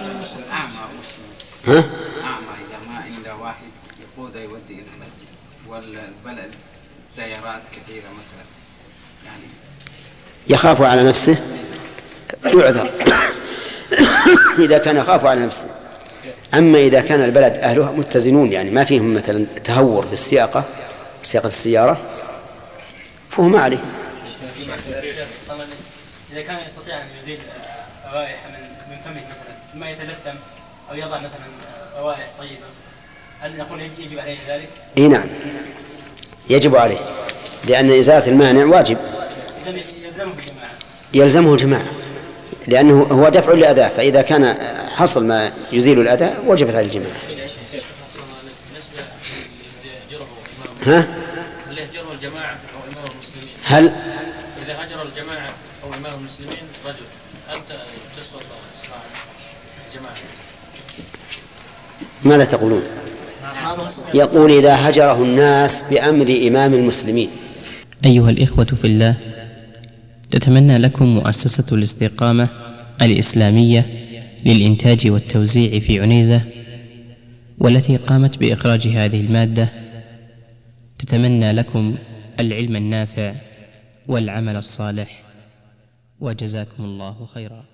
B: ها؟
M: أعمى إذا ما عنده واحد يقود يودي إلى المسجد، والبلد سيارات كثيرة مثلا، يعني
B: يخاف على نفسه يعذر إذا كان يخاف على نفسه. أما إذا كان البلد أهلها متزنون، يعني ما فيهم مثلا تهور في السياقة سياقة السيارة، فهو ما عليه.
H: إذا كان يستطيع أن يزيل روائح من من فمه مثلا، ما يتلثم أو يضع مثلا روائح طيبة، هل نقول يجب عليه ذلك؟
B: إيه نعم، يجب عليه، لأن إزالة المانع واجب.
H: يلزمه الجماعة.
B: يلزمه الجماعة، لأنه هو دفع للأذى، فإذا كان حصل ما يزيل الأذى وجبت على الجماعة. ها؟
K: هل يهجر الجماعة أو إمام المسلمين؟
B: هل
K: إذا هجر الجماعة أو إمام المسلمين رجل، أنت تسقط صلاة الجماعة؟
B: ماذا تقولون؟ يقول إذا هجره الناس بأمر إمام المسلمين.
A: أيها الإخوة في الله، تتمنى لكم مؤسسة الاستقامة الإسلامية للإنتاج والتوزيع في عنيزة، والتي قامت بإخراج هذه المادة، تتمنى لكم العلم النافع والعمل الصالح، وجزاكم الله خيرا.